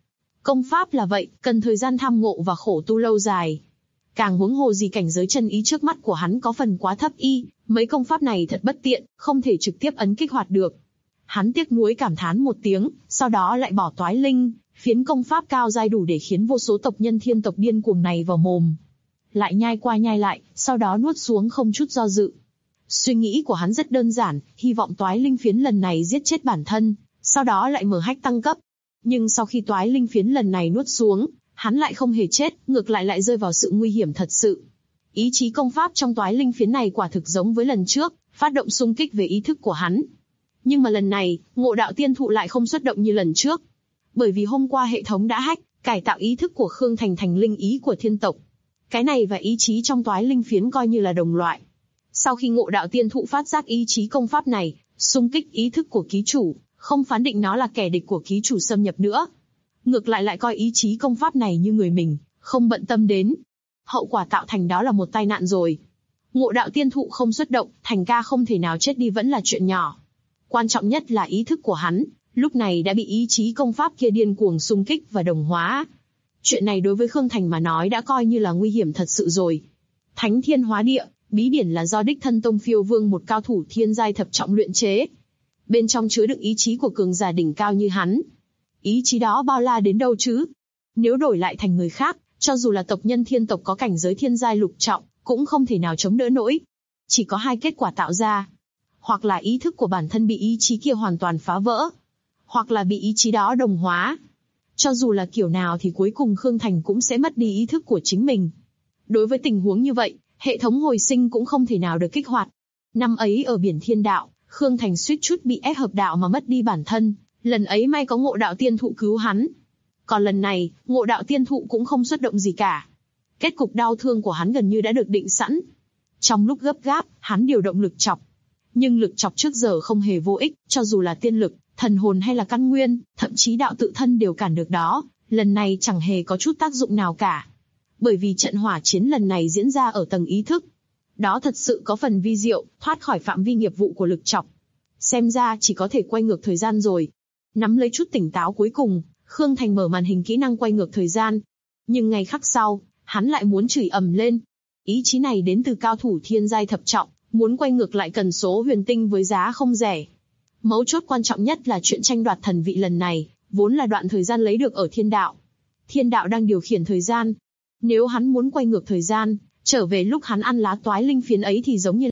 Công pháp là vậy, cần thời gian tham ngộ và khổ tu lâu dài. Càng huống hồ gì cảnh giới chân ý trước mắt của hắn có phần quá thấp y, mấy công pháp này thật bất tiện, không thể trực tiếp ấn kích hoạt được. Hắn tiếc nuối cảm thán một tiếng, sau đó lại bỏ toái linh, phiến công pháp cao giai đủ để khiến vô số tộc nhân thiên tộc điên cuồng này vào mồm. Lại nhai qua nhai lại, sau đó nuốt xuống không chút do dự. Suy nghĩ của hắn rất đơn giản, hy vọng toái linh phiến lần này giết chết bản thân, sau đó lại mở hách tăng cấp. Nhưng sau khi toái linh phiến lần này nuốt xuống, hắn lại không hề chết, ngược lại rơi vào sự nguy hiểm thật sự. Ý chí công pháp trong toái linh phiến này quả thực giống với lần trước, phát động xung kích về ý thức của hắn. Nhưng mà lần này, Ngộ Đạo Tiên Thụ lại không xuất động như lần trước. Bởi vì hôm qua hệ thống đã hack, cải tạo ý thức của Khương Thành thành linh ý của thiên tộc. Cái này và ý chí trong toái linh phiến coi như là đồng loại. Sau khi Ngộ Đạo Tiên Thụ phát giác ý chí công pháp này, xung kích ý thức của ký chủ, không phán định nó là kẻ địch của ký chủ xâm nhập nữa. Ngược lại coi ý chí công pháp này như người mình, không bận tâm đến. Hậu quả tạo thành đó là một tai nạn rồi. Ngộ Đạo Tiên Thụ không xuất động, Thành ca không thể nào chết đi vẫn là chuyện nhỏ. Quan trọng nhất là ý thức của hắn, lúc này đã bị ý chí công pháp kia điên cuồng xung kích và đồng hóa. Chuyện này đối với Khương Thành mà nói đã coi như là nguy hiểm thật sự rồi. Thánh Thiên Hóa Địa, bí điển là do đích thân Tông Phiêu Vương một cao thủ thiên giai thập trọng luyện chế. Bên trong chứa đựng ý chí của cường giả đỉnh cao như hắn. Ý chí đó bao la đến đâu chứ? Nếu đổi lại thành người khác, cho dù là tộc nhân thiên tộc có cảnh giới thiên giai lục trọng, cũng không thể nào chống đỡ nổi. Chỉ có hai kết quả tạo ra. Hoặc là ý thức của bản thân bị ý chí kia hoàn toàn phá vỡ. Hoặc là bị ý chí đó đồng hóa. Cho dù là kiểu nào thì cuối cùng Khương Thành cũng sẽ mất đi ý thức của chính mình. Đối với tình huống như vậy, hệ thống hồi sinh cũng không thể nào được kích hoạt. Năm ấy ở biển Thiên Đạo, Khương Thành suýt chút bị ép hợp đạo mà mất đi bản thân. Lần ấy may có Ngộ Đạo Tiên Thụ cứu hắn. Còn lần này, Ngộ Đạo Tiên Thụ cũng không xuất động gì cả. Kết cục đau thương của hắn gần như đã được định sẵn. Trong lúc gấp gáp, hắn điều động lực chọc. Nhưng lực chọc trước giờ không hề vô ích, cho dù là tiên lực, thần hồn hay là căn nguyên, thậm chí đạo tự thân đều cản được đó. Lần này chẳng hề có chút tác dụng nào cả. Bởi vì trận hỏa chiến lần này diễn ra ở tầng ý thức. Đó thật sự có phần vi diệu, thoát khỏi phạm vi nghiệp vụ của lực chọc. Xem ra chỉ có thể quay ngược thời gian rồi. Nắm lấy chút tỉnh táo cuối cùng, Khương Thành mở màn hình kỹ năng quay ngược thời gian. Nhưng ngày khắc sau, hắn lại muốn chửi ầm lên. Ý chí này đến từ cao thủ thiên giai thập trọng, muốn quay ngược lại cần số huyền tinh với giá không rẻ. Mấu chốt quan trọng nhất là chuyện tranh đoạt thần vị lần này, vốn là đoạn thời gian lấy được ở thiên đạo. Thiên đạo đang điều khiển thời gian. Nếu hắn muốn quay ngược thời gian, trở về lúc hắn ăn lá toái linh phiến ấy thì giống như...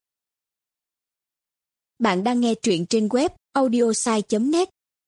Bạn đang nghe truyện trên web audiosai.net.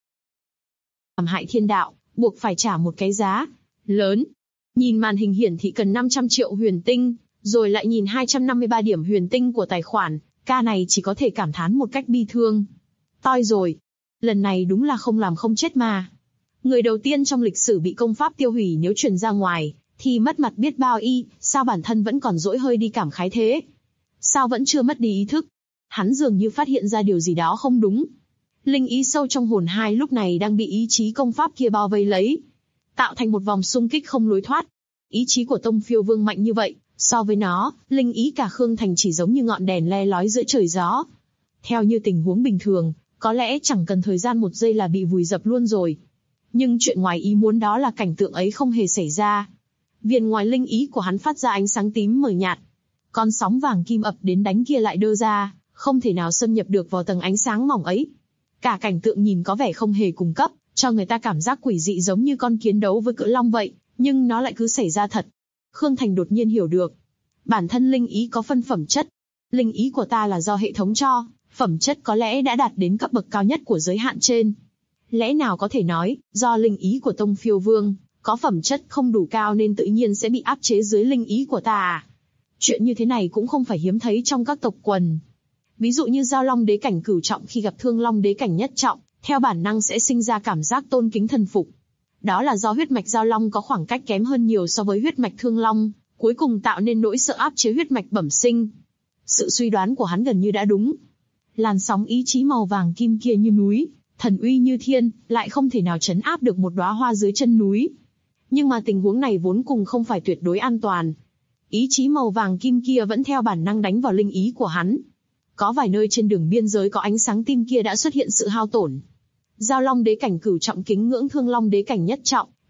Làm hại thiên đạo, buộc phải trả một cái giá lớn. Nhìn màn hình hiển thị cần 500 triệu huyền tinh, rồi lại nhìn 253 điểm huyền tinh của tài khoản, ca này chỉ có thể cảm thán một cách bi thương. Toi rồi. Lần này đúng là không làm không chết mà. Người đầu tiên trong lịch sử bị công pháp tiêu hủy nếu truyền ra ngoài, thì mất mặt biết bao y, sao bản thân vẫn còn dỗi hơi đi cảm khái thế? Sao vẫn chưa mất đi ý thức? Hắn dường như phát hiện ra điều gì đó không đúng. Linh ý sâu trong hồn hai lúc này đang bị ý chí công pháp kia bao vây lấy, tạo thành một vòng xung kích không lối thoát. Ý chí của Tông Phiêu Vương mạnh như vậy, so với nó, linh ý cả Khương Thành chỉ giống như ngọn đèn le lói giữa trời gió. Theo như tình huống bình thường, có lẽ chẳng cần thời gian một giây là bị vùi dập luôn rồi. Nhưng chuyện ngoài ý muốn đó là cảnh tượng ấy không hề xảy ra. Viền ngoài linh ý của hắn phát ra ánh sáng tím mờ nhạt. Con sóng vàng kim ập đến đánh kia lại đơ ra, không thể nào xâm nhập được vào tầng ánh sáng mỏng ấy. Cả cảnh tượng nhìn có vẻ không hề cung cấp, cho người ta cảm giác quỷ dị giống như con kiến đấu với cự long vậy, nhưng nó lại cứ xảy ra thật. Khương Thành đột nhiên hiểu được. Bản thân linh ý có phân phẩm chất. Linh ý của ta là do hệ thống cho, phẩm chất có lẽ đã đạt đến cấp bậc cao nhất của giới hạn trên. Lẽ nào có thể nói, do linh ý của Tông Phiêu Vương có phẩm chất không đủ cao nên tự nhiên sẽ bị áp chế dưới linh ý của ta à? Chuyện như thế này cũng không phải hiếm thấy trong các tộc quần. Ví dụ như Giao Long đế cảnh cửu trọng khi gặp Thương Long đế cảnh nhất trọng, theo bản năng sẽ sinh ra cảm giác tôn kính thần phục. Đó là do huyết mạch Giao Long có khoảng cách kém hơn nhiều so với huyết mạch Thương Long, cuối cùng tạo nên nỗi sợ áp chế huyết mạch bẩm sinh. Sự suy đoán của hắn gần như đã đúng. Làn sóng ý chí màu vàng kim kia như núi, thần uy như thiên, lại không thể nào trấn áp được một đóa hoa dưới chân núi. Nhưng mà tình huống này vốn cùng không phải tuyệt đối an toàn. Ý chí màu vàng kim kia vẫn theo bản năng đánh vào linh ý của hắn. Có vài nơi trên đường biên giới có ánh sáng tim kia đã xuất hiện sự hao tổn. Giao Long đế cảnh cửu trọng kính ngưỡng Thương Long đế cảnh nhất trọng,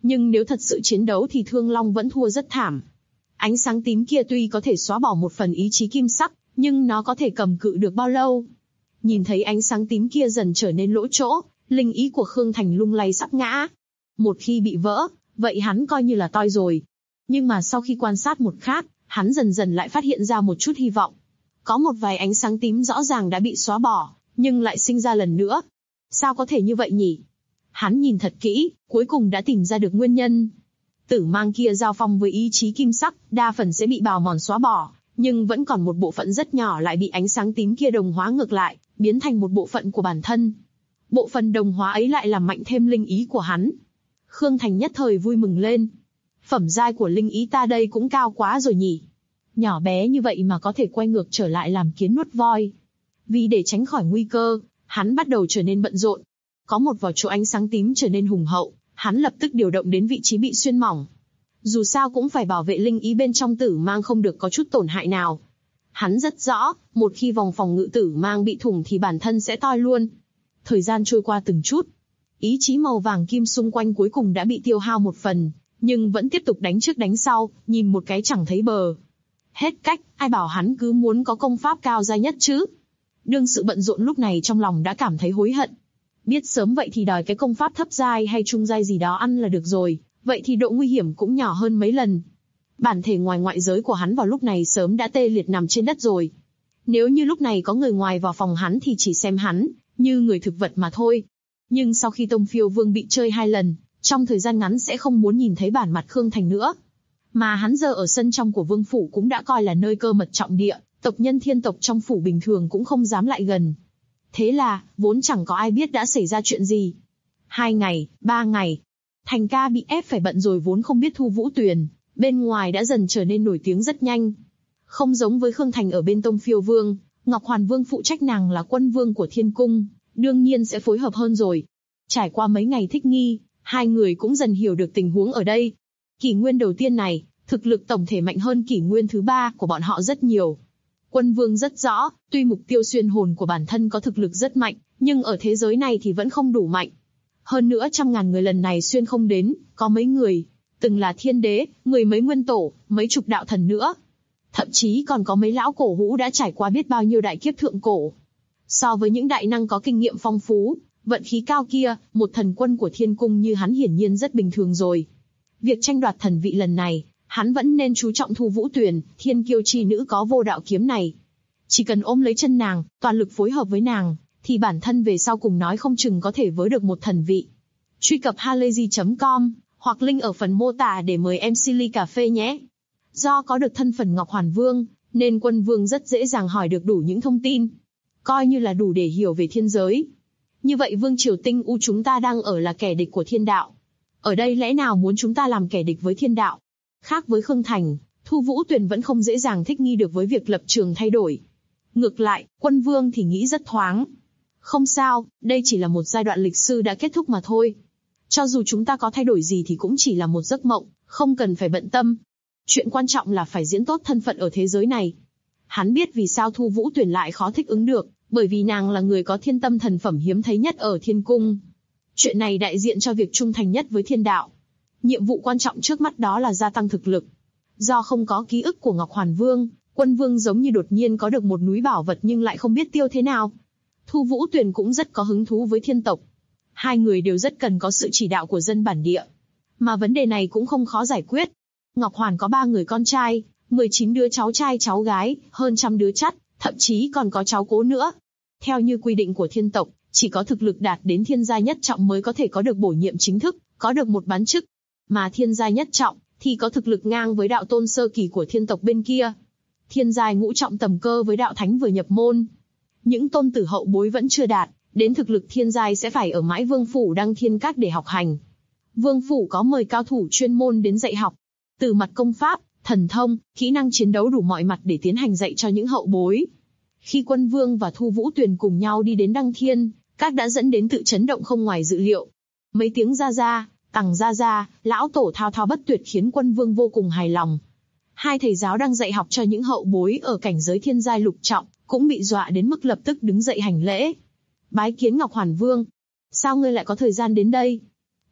nhưng nếu thật sự chiến đấu thì Thương Long vẫn thua rất thảm. Ánh sáng tím kia tuy có thể xóa bỏ một phần ý chí kim sắc, nhưng nó có thể cầm cự được bao lâu? Nhìn thấy ánh sáng tím kia dần trở nên lỗ chỗ, linh ý của Khương Thành lung lay sắp ngã. Một khi bị vỡ, vậy hắn coi như là toi rồi. Nhưng mà sau khi quan sát một khắc, hắn dần dần lại phát hiện ra một chút hy vọng. Có một vài ánh sáng tím rõ ràng đã bị xóa bỏ, nhưng lại sinh ra lần nữa. Sao có thể như vậy nhỉ? Hắn nhìn thật kỹ, cuối cùng đã tìm ra được nguyên nhân. Tử mang kia giao phong với ý chí kim sắc, đa phần sẽ bị bào mòn xóa bỏ, nhưng vẫn còn một bộ phận rất nhỏ lại bị ánh sáng tím kia đồng hóa ngược lại, biến thành một bộ phận của bản thân. Bộ phận đồng hóa ấy lại làm mạnh thêm linh ý của hắn. Khương Thành nhất thời vui mừng lên. Phẩm giai của linh ý ta đây cũng cao quá rồi nhỉ. Nhỏ bé như vậy mà có thể quay ngược trở lại làm kiến nuốt voi. Vì để tránh khỏi nguy cơ, hắn bắt đầu trở nên bận rộn. Có một vỏ trụ ánh sáng tím trở nên hùng hậu, hắn lập tức điều động đến vị trí bị xuyên mỏng. Dù sao cũng phải bảo vệ linh ý bên trong tử mang không được có chút tổn hại nào. Hắn rất rõ, một khi vòng phòng ngự tử mang bị thủng thì bản thân sẽ toi luôn. Thời gian trôi qua từng chút. Ý chí màu vàng kim xung quanh cuối cùng đã bị tiêu hao một phần, nhưng vẫn tiếp tục đánh trước đánh sau, nhìn một cái chẳng thấy bờ. Hết cách, ai bảo hắn cứ muốn có công pháp cao giai nhất chứ. Đương sự bận rộn lúc này trong lòng đã cảm thấy hối hận. Biết sớm vậy thì đòi cái công pháp thấp giai hay trung giai gì đó ăn là được rồi, vậy thì độ nguy hiểm cũng nhỏ hơn mấy lần. Bản thể ngoài ngoại giới của hắn vào lúc này sớm đã tê liệt nằm trên đất rồi. Nếu như lúc này có người ngoài vào phòng hắn thì chỉ xem hắn như người thực vật mà thôi. Nhưng sau khi Tông Phiêu Vương bị chơi 2 lần, trong thời gian ngắn sẽ không muốn nhìn thấy bản mặt Khương Thành nữa. Mà hắn giờ ở sân trong của Vương phủ cũng đã coi là nơi cơ mật trọng địa, tộc nhân thiên tộc trong phủ bình thường cũng không dám lại gần. Thế là, vốn chẳng có ai biết đã xảy ra chuyện gì. 2 ngày, 3 ngày, Thành ca bị ép phải bận rồi vốn không biết Thu Vũ Tuyền, bên ngoài đã dần trở nên nổi tiếng rất nhanh. Không giống với Khương Thành ở bên Tông Phiêu Vương, Ngọc Hoàn Vương phụ trách nàng là quân vương của Thiên Cung, đương nhiên sẽ phối hợp hơn rồi. Trải qua mấy ngày thích nghi, hai người cũng dần hiểu được tình huống ở đây. Kỷ nguyên đầu tiên này, thực lực tổng thể mạnh hơn kỷ nguyên thứ 3 của bọn họ rất nhiều. Quân vương rất rõ, tuy mục tiêu xuyên hồn của bản thân có thực lực rất mạnh, nhưng ở thế giới này thì vẫn không đủ mạnh. Hơn nữa 100.000 người lần này xuyên không đến, có mấy người từng là thiên đế, mười mấy nguyên tổ, mấy chục đạo thần nữa. Thậm chí còn có mấy lão cổ hũ đã trải qua biết bao nhiêu đại kiếp thượng cổ. So với những đại năng có kinh nghiệm phong phú, vận khí cao kia, một thần quân của Thiên Cung như hắn hiển nhiên rất bình thường rồi. Việc tranh đoạt thần vị lần này, hắn vẫn nên chú trọng Thu Vũ Tuyền, thiên kiêu chi nữ có vô đạo kiếm này. Chỉ cần ôm lấy chân nàng, toàn lực phối hợp với nàng, thì bản thân về sau cùng nói không chừng có thể vớ được một thần vị. Truy cập halayzi.com, hoặc link ở phần mô tả để mời MC ly cà phê nhé. Do có được thân phận Ngọc Hoàn Vương, nên Quân Vương rất dễ dàng hỏi được đủ những thông tin. Coi như là đủ để hiểu về thiên giới. Như vậy Vương Triều Tinh U chúng ta đang ở là kẻ địch của thiên đạo. Ở đây lẽ nào muốn chúng ta làm kẻ địch với thiên đạo? Khác với Khương Thành, Thu Vũ Tuyền vẫn không dễ dàng thích nghi được với việc lập trường thay đổi. Ngược lại, Quân Vương thì nghĩ rất thoáng. Không sao, đây chỉ là một giai đoạn lịch sử đã kết thúc mà thôi. Cho dù chúng ta có thay đổi gì thì cũng chỉ là một giấc mộng, không cần phải bận tâm. Chuyện quan trọng là phải diễn tốt thân phận ở thế giới này. Hắn biết vì sao Thu Vũ Tuyền lại khó thích ứng được, bởi vì nàng là người có thiên tâm thần phẩm hiếm thấy nhất ở Thiên Cung. Chuyện này đại diện cho việc trung thành nhất với thiên đạo. Nhiệm vụ quan trọng trước mắt đó là gia tăng thực lực. Do không có ký ức của Ngọc Hoàn Vương, Quân Vương giống như đột nhiên có được một núi bảo vật nhưng lại không biết tiêu thế nào. Thu Vũ Tuyền cũng rất có hứng thú với thiên tộc. Hai người đều rất cần có sự chỉ đạo của dân bản địa. Mà vấn đề này cũng không khó giải quyết. Ngọc Hoàn có 3 người con trai, 19 đứa cháu trai cháu gái, hơn 100 đứa chắt, thậm chí còn có cháu cố nữa. Theo như quy định của thiên tộc, chỉ có thực lực đạt đến thiên giai nhất trọng mới có thể có được bổ nhiệm chính thức, có được một bán chức. Mà thiên giai nhất trọng, thì có thực lực ngang với đạo tôn sơ kỳ của thiên tộc bên kia. Thiên giai ngũ trọng tầm cơ với đạo thánh vừa nhập môn. Những tôn tử hậu bối vẫn chưa đạt, đến thực lực thiên giai sẽ phải ở mãi Vương phủ Đăng Thiên Các để học hành. Vương phủ có mời cao thủ chuyên môn đến dạy học. Từ mặt công pháp, thần thông, kỹ năng chiến đấu đủ mọi mặt để tiến hành dạy cho những hậu bối. Khi Quân Vương và Thu Vũ Tuyền cùng nhau đi đến Đăng Thiên Các đã dẫn đến sự chấn động không ngoài dự liệu. Mấy tiếng ra ra, tằng ra ra, lão tổ thao thao bất tuyệt khiến Quân Vương vô cùng hài lòng. Hai thầy giáo đang dạy học cho những hậu bối ở cảnh giới thiên giai lục trọng, cũng bị dọa đến mức lập tức đứng dậy hành lễ. Bái kiến Ngọc Hoàn Vương. Sao ngươi lại có thời gian đến đây?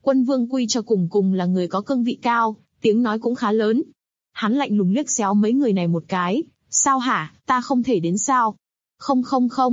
Quân Vương quy cho cùng cùng là người có cương vị cao, tiếng nói cũng khá lớn. Hắn lạnh lùng liếc xéo mấy người này một cái, sao hả, ta không thể đến sao? Không,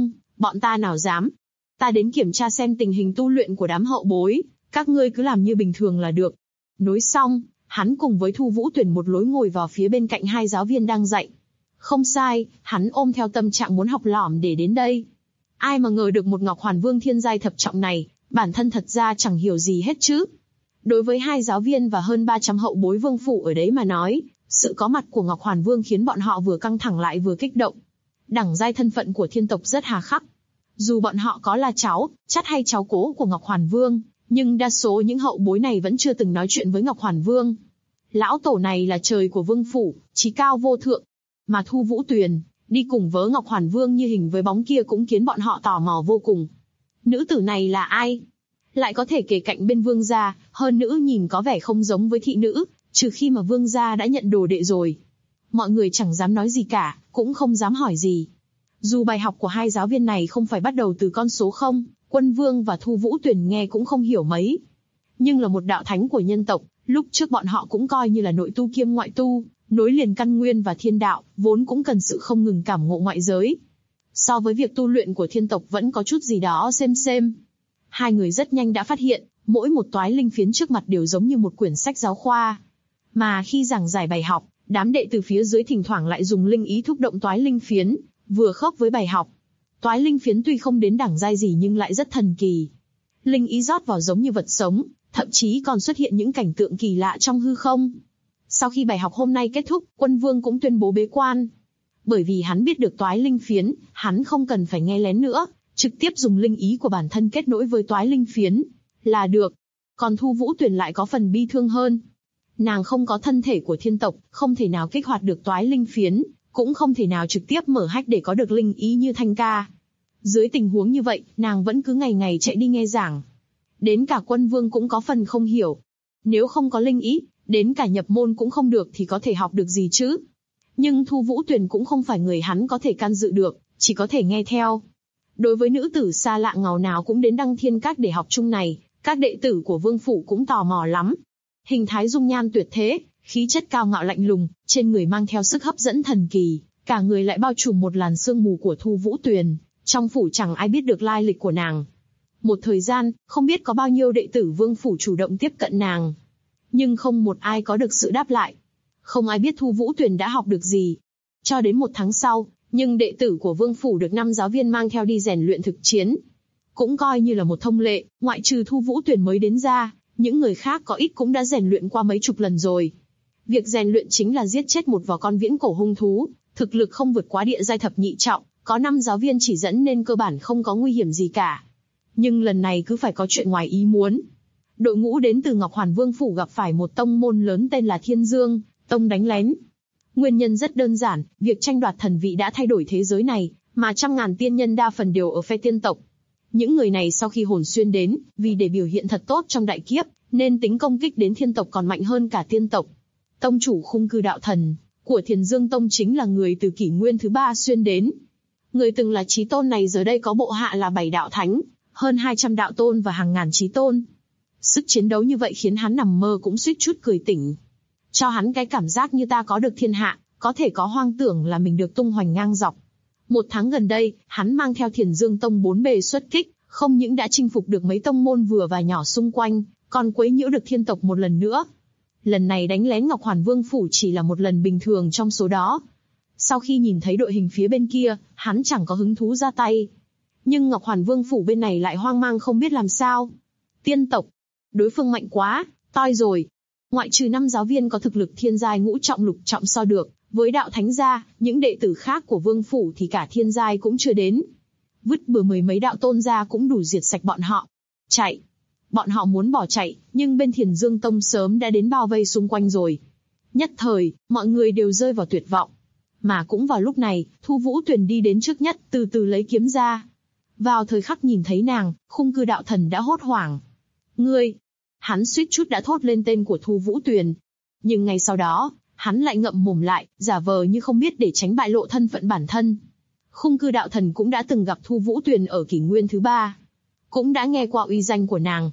bọn ta nào dám. Ta đến kiểm tra xem tình hình tu luyện của đám hậu bối, các ngươi cứ làm như bình thường là được. Nói xong, hắn cùng với Thu Vũ Tuyển một lối ngồi vào phía bên cạnh hai giáo viên đang dạy. Không sai, hắn ôm theo tâm trạng muốn học lỏm để đến đây. Ai mà ngờ được một Ngọc Hoàn Vương thiên giai thập trọng này, bản thân thật ra chẳng hiểu gì hết chứ. Đối với hai giáo viên và hơn 300 hậu bối vương phủ ở đấy mà nói, sự có mặt của Ngọc Hoàn Vương khiến bọn họ vừa căng thẳng lại vừa kích động. Đẳng giai thân phận của thiên tộc rất hà khắc. Dù bọn họ có là cháu, chắt hay cháu cố của Ngọc Hoàn Vương, nhưng đa số những hậu bối này vẫn chưa từng nói chuyện với Ngọc Hoàn Vương. Lão tổ này là trời của vương phủ, chí cao vô thượng. Mà Thu Vũ Tuyền, đi cùng với Ngọc Hoàn Vương như hình với bóng kia cũng khiến bọn họ tò mò vô cùng. Nữ tử này là ai? Lại có thể kề cạnh bên vương gia, hơn nữ nhìn có vẻ không giống với thị nữ, trừ khi mà vương gia đã nhận đồ đệ rồi. Mọi người chẳng dám nói gì cả, cũng không dám hỏi gì. Dù bài học của hai giáo viên này không phải bắt đầu từ con số 0, Quân Vương và Thu Vũ Tuyền nghe cũng không hiểu mấy. Nhưng là một đạo thánh của nhân tộc, lúc trước bọn họ cũng coi như là nội tu kiêm ngoại tu, nối liền căn nguyên và thiên đạo, vốn cũng cần sự không ngừng cảm ngộ ngoại giới. So với việc tu luyện của thiên tộc vẫn có chút gì đó xem. Hai người rất nhanh đã phát hiện, mỗi một toái linh phiến trước mặt đều giống như một quyển sách giáo khoa. Mà khi giảng giải bài học, đám đệ từ phía dưới thỉnh thoảng lại dùng linh ý thúc động toái linh phiến, vừa khớp với bài học. Toái linh phiến tuy không đến đẳng giai gì nhưng lại rất thần kỳ. Linh ý rót vào giống như vật sống, thậm chí còn xuất hiện những cảnh tượng kỳ lạ trong hư không. Sau khi bài học hôm nay kết thúc, Quân Vương cũng tuyên bố bế quan. Bởi vì hắn biết được toái linh phiến, hắn không cần phải nghe lén nữa, trực tiếp dùng linh ý của bản thân kết nối với toái linh phiến là được. Còn Thu Vũ Tuyền lại có phần bi thương hơn. Nàng không có thân thể của thiên tộc, không thể nào kích hoạt được toái linh phiến, cũng không thể nào trực tiếp mở hách để có được linh ý như Thanh ca. Dưới tình huống như vậy, nàng vẫn cứ ngày ngày chạy đi nghe giảng. Đến cả Quân Vương cũng có phần không hiểu. Nếu không có linh ý, đến cả nhập môn cũng không được thì có thể học được gì chứ. Nhưng Thu Vũ Tuyền cũng không phải người hắn có thể can dự được, chỉ có thể nghe theo. Đối với nữ tử xa lạ ngào nào cũng đến Đăng Thiên Các để học chung này, các đệ tử của vương phủ cũng tò mò lắm. Hình thái dung nhan tuyệt thế, khí chất cao ngạo lạnh lùng, trên người mang theo sức hấp dẫn thần kỳ, cả người lại bao trùm một làn sương mù của Thu Vũ Tuyền, trong phủ chẳng ai biết được lai lịch của nàng. Một thời gian, không biết có bao nhiêu đệ tử vương phủ chủ động tiếp cận nàng, nhưng không một ai có được sự đáp lại. Không ai biết Thu Vũ Tuyền đã học được gì. Cho đến 1 tháng sau, nhưng đệ tử của vương phủ được 5 giáo viên mang theo đi rèn luyện thực chiến. Cũng coi như là một thông lệ, ngoại trừ Thu Vũ Tuyền mới đến ra, những người khác có ít cũng đã rèn luyện qua mấy chục lần rồi. Việc rèn luyện chính là giết chết một vỏ con viễn cổ hung thú, thực lực không vượt quá địa giai thập nhị trọng, có 5 giáo viên chỉ dẫn nên cơ bản không có nguy hiểm gì cả. Nhưng lần này cứ phải có chuyện ngoài ý muốn. Đội ngũ đến từ Ngọc Hoàn Vương phủ gặp phải một tông môn lớn tên là Thiên Dương Tông đánh lén. Nguyên nhân rất đơn giản, việc tranh đoạt thần vị đã thay đổi thế giới này, mà trăm ngàn tiên nhân đa phần đều ở phe tiên tộc. Những người này sau khi hồn xuyên đến, vì để biểu hiện thật tốt trong đại kiếp, nên tính công kích đến thiên tộc còn mạnh hơn cả tiên tộc. Tông chủ Khung Cư Đạo Thần của Thiên Dương Tông chính là người từ kỷ nguyên thứ 3 xuyên đến. Người từng là chí tôn này giờ đây có bộ hạ là 7 đạo thánh, hơn 200 đạo tôn và hàng ngàn chí tôn. Sức chiến đấu như vậy khiến hắn nằm mơ cũng suýt chút cười tỉnh. Cho hắn cái cảm giác như ta có được thiên hạ, có thể có hoang tưởng là mình được tung hoành ngang dọc. 1 tháng gần đây, hắn mang theo Thiên Dương Tông 4 bề xuất kích, không những đã chinh phục được mấy tông môn vừa và nhỏ xung quanh, còn quấy nhiễu được thiên tộc một lần nữa. Lần này đánh lén Ngọc Hoàn Vương phủ chỉ là một lần bình thường trong số đó. Sau khi nhìn thấy đội hình phía bên kia, hắn chẳng có hứng thú ra tay. Nhưng Ngọc Hoàn Vương phủ bên này lại hoang mang không biết làm sao. Tiên tộc, đối phương mạnh quá, toi rồi. Ngoại trừ 5 giáo viên có thực lực thiên giai ngũ trọng lục trọng so được, với đạo thánh gia, những đệ tử khác của vương phủ thì cả thiên giai cũng chưa đến. Vứt bừa 10 mấy đạo tôn gia cũng đủ diệt sạch bọn họ. Chạy. Bọn họ muốn bỏ chạy, nhưng bên Thiên Dương Tông sớm đã đến bao vây xung quanh rồi. Nhất thời, mọi người đều rơi vào tuyệt vọng. Mà cũng vào lúc này, Thu Vũ Tuyền đi đến trước nhất, từ từ lấy kiếm ra. Vào thời khắc nhìn thấy nàng, Khung Cư Đạo Thần đã hốt hoảng. Ngươi! Hắn suýt chút đã thốt lên tên của Thu Vũ Tuyền. Nhưng ngay sau đó, hắn lại ngậm mồm lại, giả vờ như không biết để tránh bại lộ thân phận bản thân. Khung Cư Đạo Thần cũng đã từng gặp Thu Vũ Tuyền ở kỷ nguyên thứ 3. Cũng đã nghe qua uy danh của nàng.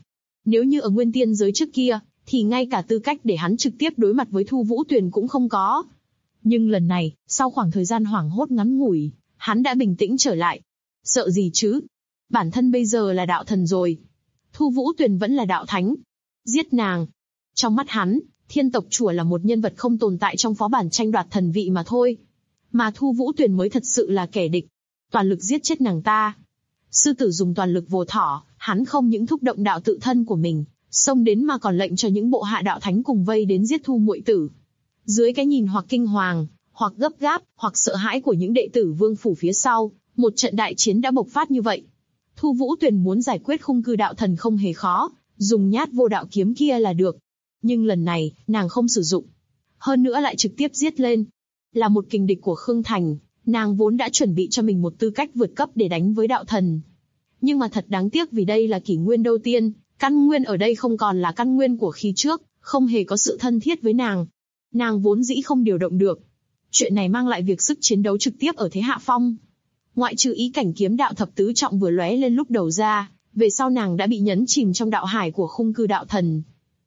Nếu như ở Nguyên Tiên giới trước kia, thì ngay cả tư cách để hắn trực tiếp đối mặt với Thu Vũ Tuyền cũng không có. Nhưng lần này, sau khoảng thời gian hoảng hốt ngắn ngủi, hắn đã bình tĩnh trở lại. Sợ gì chứ? Bản thân bây giờ là đạo thần rồi. Thu Vũ Tuyền vẫn là đạo thánh. Giết nàng. Trong mắt hắn, Thiên tộc Chùa là một nhân vật không tồn tại trong phó bản tranh đoạt thần vị mà thôi. Mà Thu Vũ Tuyền mới thật sự là kẻ địch. Toàn lực giết chết nàng ta. Sư tử dùng toàn lực vô thỏ, hắn không những thúc động đạo tự thân của mình, xông đến mà còn lệnh cho những bộ hạ đạo thánh cùng vây đến giết Thu muội tử. Dưới cái nhìn hoặc kinh hoàng, hoặc gấp gáp, hoặc sợ hãi của những đệ tử Vương phủ phía sau, một trận đại chiến đã bộc phát như vậy. Thu Vũ Tuyền muốn giải quyết Khung Cư đạo thần không hề khó, dùng nhát vô đạo kiếm kia là được. Nhưng lần này, nàng không sử dụng. Hơn nữa lại trực tiếp giết lên. Là một kình địch của Khương Thành, nàng vốn đã chuẩn bị cho mình một tư cách vượt cấp để đánh với đạo thần. Nhưng mà thật đáng tiếc vì đây là kỷ nguyên đầu tiên, căn nguyên ở đây không còn là căn nguyên của khi trước, không hề có sự thân thiết với nàng. Nàng vốn dĩ không điều động được. Chuyện này mang lại việc sức chiến đấu trực tiếp ở thế hạ phong. Ngoại trừ ý cảnh kiếm đạo thập tứ trọng vừa lóe lên lúc đầu ra, về sau nàng đã bị nhấn chìm trong đạo hải của Khung Cư đạo thần.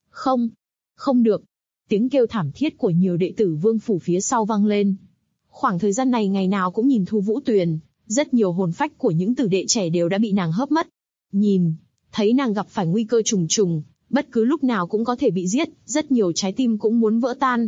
Không được. Tiếng kêu thảm thiết của nhiều đệ tử Vương phủ phía sau vang lên. Khoảng thời gian này ngày nào cũng nhìn Thu Vũ Tuyền, rất nhiều hồn phách của những tử đệ trẻ đều đã bị nàng hớp mất. Thấy nàng gặp phải nguy cơ trùng trùng, bất cứ lúc nào cũng có thể bị giết, rất nhiều trái tim cũng muốn vỡ tan.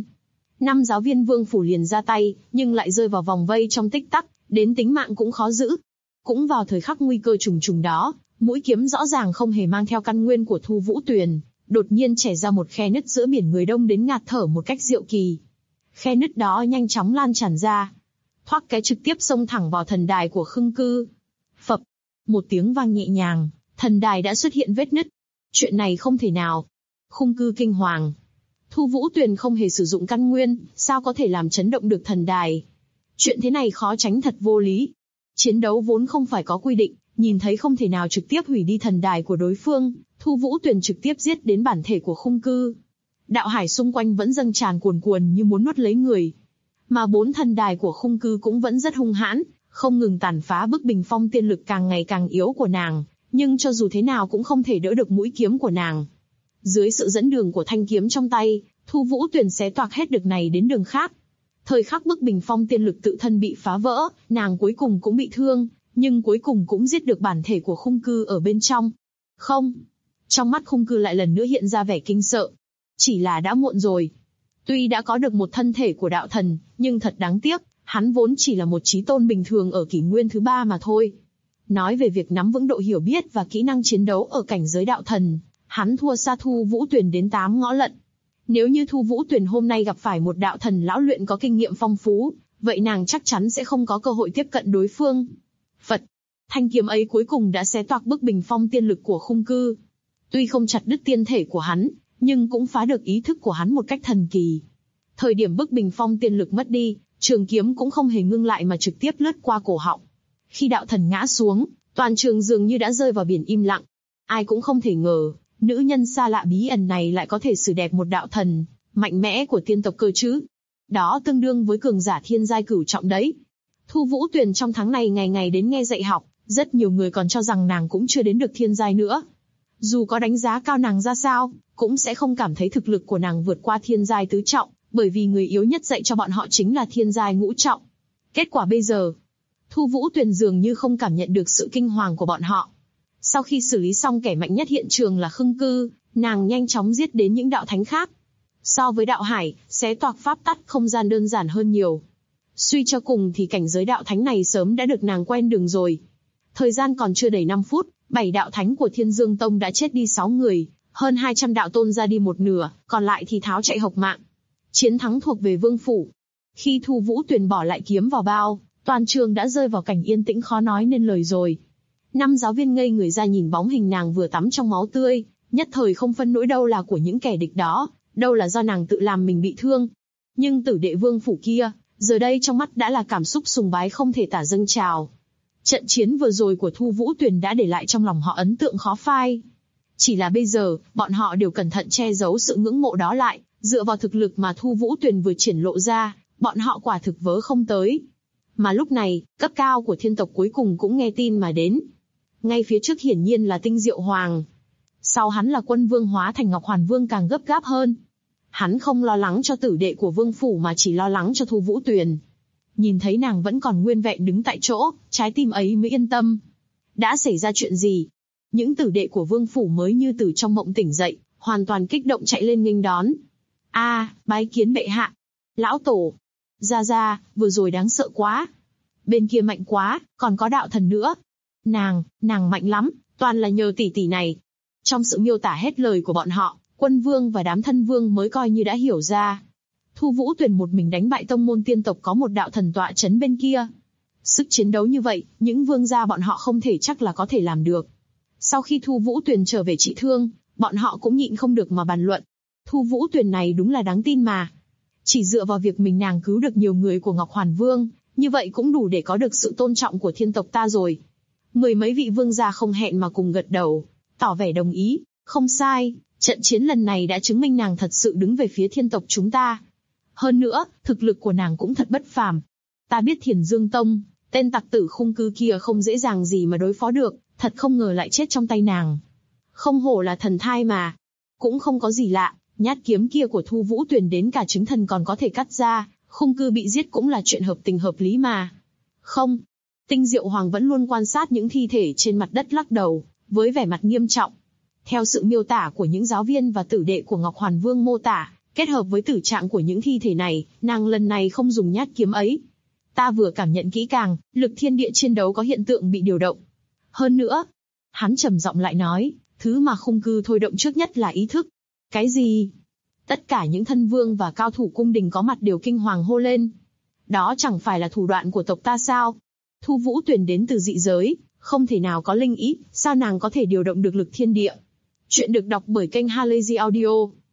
5 giáo viên Vương phủ liền ra tay, nhưng lại rơi vào vòng vây trong tích tắc, đến tính mạng cũng khó giữ. Cũng vào thời khắc nguy cơ trùng trùng đó, mũi kiếm rõ ràng không hề mang theo căn nguyên của Thu Vũ Tuyền, đột nhiên chẻ ra một khe nứt giữa biển người đông đến ngạt thở một cách diệu kỳ. Khe nứt đó nhanh chóng lan tràn ra, thoát cái trực tiếp xông thẳng vào thần đài của Khương Cư. Phập, một tiếng vang nhẹ nhàng, thần đài đã xuất hiện vết nứt. Chuyện này không thể nào. Khung Cư kinh hoàng. Thu Vũ Tuyền không hề sử dụng căn nguyên, sao có thể làm chấn động được thần đài? Chuyện thế này khó tránh thật vô lý. Chiến đấu vốn không phải có quy định, nhìn thấy không thể nào trực tiếp hủy đi thần đài của đối phương, Thu Vũ Tuyền trực tiếp giết đến bản thể của Khung Cư. Đạo hải xung quanh vẫn dâng tràn cuồn cuộn như muốn nuốt lấy người. Mà 4 thần đài của Khung Cư cũng vẫn rất hung hãn, không ngừng tàn phá bức bình phong tiên lực càng ngày càng yếu của nàng, nhưng cho dù thế nào cũng không thể đỡ được mũi kiếm của nàng. Dưới sự dẫn đường của thanh kiếm trong tay, Thu Vũ Tuyền xé toạc hết đường này đến đường khác. Thời khắc bức bình phong tiên lực tự thân bị phá vỡ, nàng cuối cùng cũng bị thương, nhưng cuối cùng cũng giết được bản thể của Khung Cư ở bên trong. Không. Trong mắt Khung Cư lại lần nữa hiện ra vẻ kinh sợ. Chỉ là đã muộn rồi. Tuy đã có được một thân thể của đạo thần, nhưng thật đáng tiếc, hắn vốn chỉ là một chí tôn bình thường ở kỷ nguyên thứ 3 mà thôi. Nói về việc nắm vững độ hiểu biết và kỹ năng chiến đấu ở cảnh giới đạo thần, hắn thua xa Thu Vũ Tuyền đến 8 ngõ lận. Nếu như Thu Vũ Tuyền hôm nay gặp phải một đạo thần lão luyện có kinh nghiệm phong phú, vậy nàng chắc chắn sẽ không có cơ hội tiếp cận đối phương. Phật, thanh kiếm ấy cuối cùng đã xé toạc bức bình phong tiên lực của Khung Cư. Tuy không chặt đứt tiên thể của hắn, nhưng cũng phá được ý thức của hắn một cách thần kỳ. Thời điểm bức bình phong tiên lực mất đi, trường kiếm cũng không hề ngưng lại mà trực tiếp lướt qua cổ họng. Khi đạo thần ngã xuống, toàn trường dường như đã rơi vào biển im lặng. Ai cũng không thể ngờ, nữ nhân xa lạ bí ẩn này lại có thể xử đẹp một đạo thần, mạnh mẽ của tiên tộc cơ chứ. Đó tương đương với cường giả thiên giai cửu trọng đấy. Thu Vũ Tuyền trong tháng này ngày ngày đến nghe dạy học, rất nhiều người còn cho rằng nàng cũng chưa đến được thiên giai nữa. Dù có đánh giá cao nàng ra sao, cũng sẽ không cảm thấy thực lực của nàng vượt qua thiên giai tứ trọng, bởi vì người yếu nhất dạy cho bọn họ chính là thiên giai ngũ trọng. Kết quả bây giờ, Thu Vũ Tuyền dường như không cảm nhận được sự kinh hoàng của bọn họ. Sau khi xử lý xong kẻ mạnh nhất hiện trường là Khương Cư, nàng nhanh chóng giết đến những đạo thánh khác. So với đạo hải, xé toạc pháp tắc không gian đơn giản hơn nhiều. Suy cho cùng thì cảnh giới đạo thánh này sớm đã được nàng quen đường rồi. Thời gian còn chưa đầy 5 phút, 7 đạo thánh của Thiên Dương Tông đã chết đi 6 người, hơn 200 đạo tôn ra đi một nửa, còn lại thì tháo chạy hộc mạng. Chiến thắng thuộc về Vương phủ. Khi Thu Vũ Tuyền bỏ lại kiếm vào bao, toàn trường đã rơi vào cảnh yên tĩnh khó nói nên lời rồi. 5 giáo viên ngây người ra nhìn bóng hình nàng vừa tắm trong máu tươi, nhất thời không phân nỗi đâu là của những kẻ địch đó, đâu là do nàng tự làm mình bị thương. Nhưng tử đệ Vương phủ kia, giờ đây trong mắt đã là cảm xúc sùng bái không thể tả dâng trào. Trận chiến vừa rồi của Thu Vũ Tuyền đã để lại trong lòng họ ấn tượng khó phai. Chỉ là bây giờ, bọn họ đều cẩn thận che giấu sự ngưỡng mộ đó lại, dựa vào thực lực mà Thu Vũ Tuyền vừa triển lộ ra, bọn họ quả thực vớ không tới. Mà lúc này, cấp cao của thiên tộc cuối cùng cũng nghe tin mà đến. Ngay phía trước hiển nhiên là Tinh Diệu Hoàng. Sau hắn là Quân Vương hóa thành Ngọc Hoàn Vương càng gấp gáp hơn. Hắn không lo lắng cho tử đệ của vương phủ mà chỉ lo lắng cho Thu Vũ Tuyền. Nhìn thấy nàng vẫn còn nguyên vẹn đứng tại chỗ, trái tim ấy mới yên tâm. Đã xảy ra chuyện gì? Những tử đệ của vương phủ mới như từ trong mộng tỉnh dậy, hoàn toàn kích động chạy lên nghênh đón. Bái kiến bệ hạ. Lão tổ. Gia, vừa rồi đáng sợ quá. Bên kia mạnh quá, còn có đạo thần nữa. Nàng mạnh lắm, toàn là nhờ tỷ tỷ này. Trong sự miêu tả hết lời của bọn họ, Quân Vương và đám thân vương mới coi như đã hiểu ra. Thu Vũ Tuyền một mình đánh bại tông môn tiên tộc có một đạo thần tọa chấn bên kia. Sức chiến đấu như vậy, những vương gia bọn họ không thể chắc là có thể làm được. Sau khi Thu Vũ Tuyền trở về trị thương, bọn họ cũng nhịn không được mà bàn luận. Thu Vũ Tuyền này đúng là đáng tin mà. Chỉ dựa vào việc nàng cứu được nhiều người của Ngọc Hoàn Vương, như vậy cũng đủ để có được sự tôn trọng của thiên tộc ta rồi. Mười mấy vị vương gia không hẹn mà cùng gật đầu, tỏ vẻ đồng ý. Không sai, trận chiến lần này đã chứng minh nàng thật sự đứng về phía thiên tộc chúng ta. Hơn nữa, thực lực của nàng cũng thật bất phàm. Ta biết Thiền Dương Tông, tên tặc tử Khung Cư kia không dễ dàng gì mà đối phó được, thật không ngờ lại chết trong tay nàng. Không hổ là thần thai mà. Cũng không có gì lạ, nhát kiếm kia của Thu Vũ Tuyền đến cả trứng thần còn có thể cắt ra, Khung Cư bị giết cũng là chuyện hợp tình hợp lý mà. Không. Tinh Diệu Hoàng vẫn luôn quan sát những thi thể trên mặt đất lắc đầu, với vẻ mặt nghiêm trọng. Theo sự miêu tả của những giáo viên và tử đệ của Ngọc Hoàn Vương mô tả, kết hợp với tử trạng của những thi thể này, nàng lần này không dùng nhát kiếm ấy. Ta vừa cảm nhận kỹ càng, lực thiên địa chiến đấu có hiện tượng bị điều động. Hơn nữa, hắn trầm giọng lại nói, thứ mà Khung Cư thôi động trước nhất là ý thức. Cái gì? Tất cả những thân vương và cao thủ cung đình có mặt đều kinh hoàng hô lên. Đó chẳng phải là thủ đoạn của tộc ta sao? Thu Vũ Tuyền đến từ dị giới, không thể nào có linh ý, sao nàng có thể điều động được lực thiên địa? Chuyện được đọc bởi kênh Halazy Audio.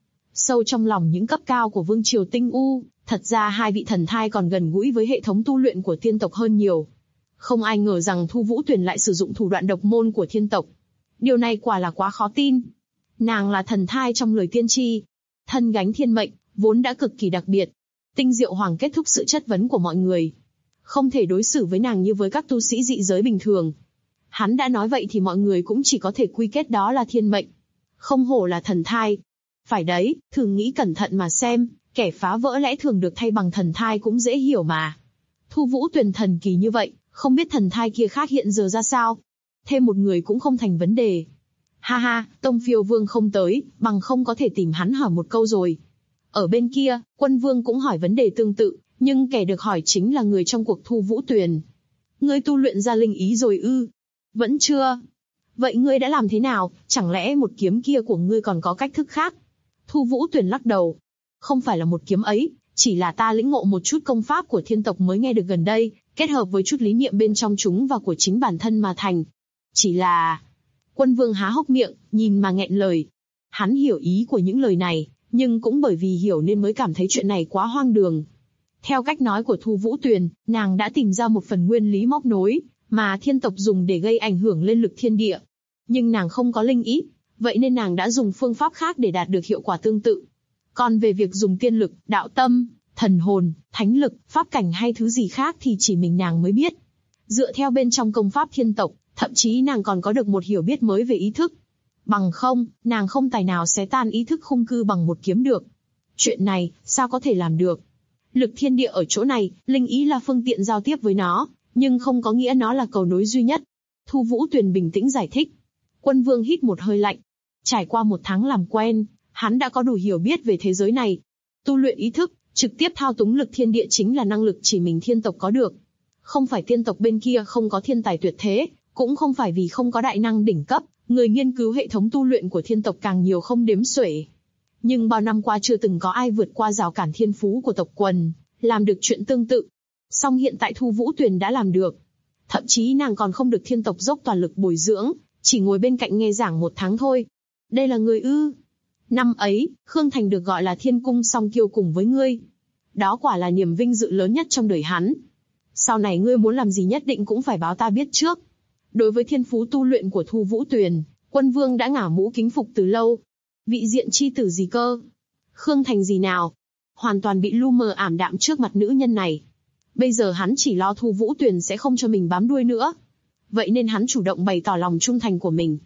Sâu trong lòng những cấp cao của Vương Triều Tinh U, thật ra hai vị thần thai còn gần gũi với hệ thống tu luyện của tiên tộc hơn nhiều. Không ai ngờ rằng Thu Vũ Tuyền lại sử dụng thủ đoạn độc môn của thiên tộc. Điều này quả là quá khó tin. Nàng là thần thai trong lời tiên tri. Thân gánh thiên mệnh, vốn đã cực kỳ đặc biệt. Tinh Diệu Hoàng kết thúc sự chất vấn của mọi người. Không thể đối xử với nàng như với các tu sĩ dị giới bình thường. Hắn đã nói vậy thì mọi người cũng chỉ có thể quy kết đó là thiên mệnh. Không hổ là thần thai. Phải đấy, thử nghĩ cẩn thận mà xem, kẻ phá vỡ lẽ thường được thay bằng thần thai cũng dễ hiểu mà. Thu Vũ Tuyền thần kỳ như vậy, không biết thần thai kia khác hiện giờ ra sao. Thêm một người cũng không thành vấn đề. Ha, Tông Phiêu Vương không tới, bằng không có thể tìm hắn hỏi một câu rồi. Ở bên kia, Quân Vương cũng hỏi vấn đề tương tự, nhưng kẻ được hỏi chính là người trong cuộc Thu Vũ Tuyền. Ngươi tu luyện ra linh ý rồi ư? Vẫn chưa. Vậy ngươi đã làm thế nào, chẳng lẽ một kiếm kia của ngươi còn có cách thức khác? Thu Vũ Tuyền lắc đầu. Không phải là một kiếm ấy, chỉ là ta lĩnh ngộ một chút công pháp của thiên tộc mới nghe được gần đây, kết hợp với chút lý niệm bên trong chúng và của chính bản thân mà thành. Chỉ là... Quân Vương há hốc miệng, nhìn mà nghẹn lời. Hắn hiểu ý của những lời này, nhưng cũng bởi vì hiểu nên mới cảm thấy chuyện này quá hoang đường. Theo cách nói của Thu Vũ Tuyền, nàng đã tìm ra một phần nguyên lý móc nối, mà thiên tộc dùng để gây ảnh hưởng lên lực thiên địa. Nhưng nàng không có linh ý, vậy nên nàng đã dùng phương pháp khác để đạt được hiệu quả tương tự. Còn về việc dùng tiên lực, đạo tâm, thần hồn, thánh lực, pháp cảnh hay thứ gì khác thì chỉ mình nàng mới biết. Dựa theo bên trong công pháp thiên tộc, thậm chí nàng còn có được một hiểu biết mới về ý thức. Bằng không, nàng không tài nào xé tan ý thức Khung Cư bằng một kiếm được. Chuyện này, sao có thể làm được? Lực thiên địa ở chỗ này, linh ý là phương tiện giao tiếp với nó, nhưng không có nghĩa nó là cầu nối duy nhất. Thu Vũ Tuyền bình tĩnh giải thích. Quân Vương hít một hơi lạnh. Trải qua 1 tháng làm quen, hắn đã có đủ hiểu biết về thế giới này. Tu luyện ý thức, trực tiếp thao túng lực thiên địa chính là năng lực chỉ mình thiên tộc có được. Không phải tiên tộc bên kia không có thiên tài tuyệt thế, cũng không phải vì không có đại năng đỉnh cấp, người nghiên cứu hệ thống tu luyện của thiên tộc càng nhiều không đếm xuể. Nhưng bao năm qua chưa từng có ai vượt qua rào cản thiên phú của tộc quần, làm được chuyện tương tự. Song hiện tại Thu Vũ Tuyền đã làm được. Thậm chí nàng còn không được thiên tộc dốc toàn lực bồi dưỡng, chỉ ngồi bên cạnh nghe giảng 1 tháng thôi. Đây là người ư? Năm ấy, Khương Thành được gọi là Thiên Cung song kiêu cùng với ngươi. Đó quả là niềm vinh dự lớn nhất trong đời hắn. Sau này ngươi muốn làm gì nhất định cũng phải báo ta biết trước. Đối với thiên phú tu luyện của Thu Vũ Tuyền, Quân Vương đã ngả mũ kính phục từ lâu. Vị diện chi tử gì cơ? Khương Thành gì nào? Hoàn toàn bị lu mờ ảm đạm trước mặt nữ nhân này. Bây giờ hắn chỉ lo Thu Vũ Tuyền sẽ không cho mình bám đuôi nữa. Vậy nên hắn chủ động bày tỏ lòng trung thành của mình.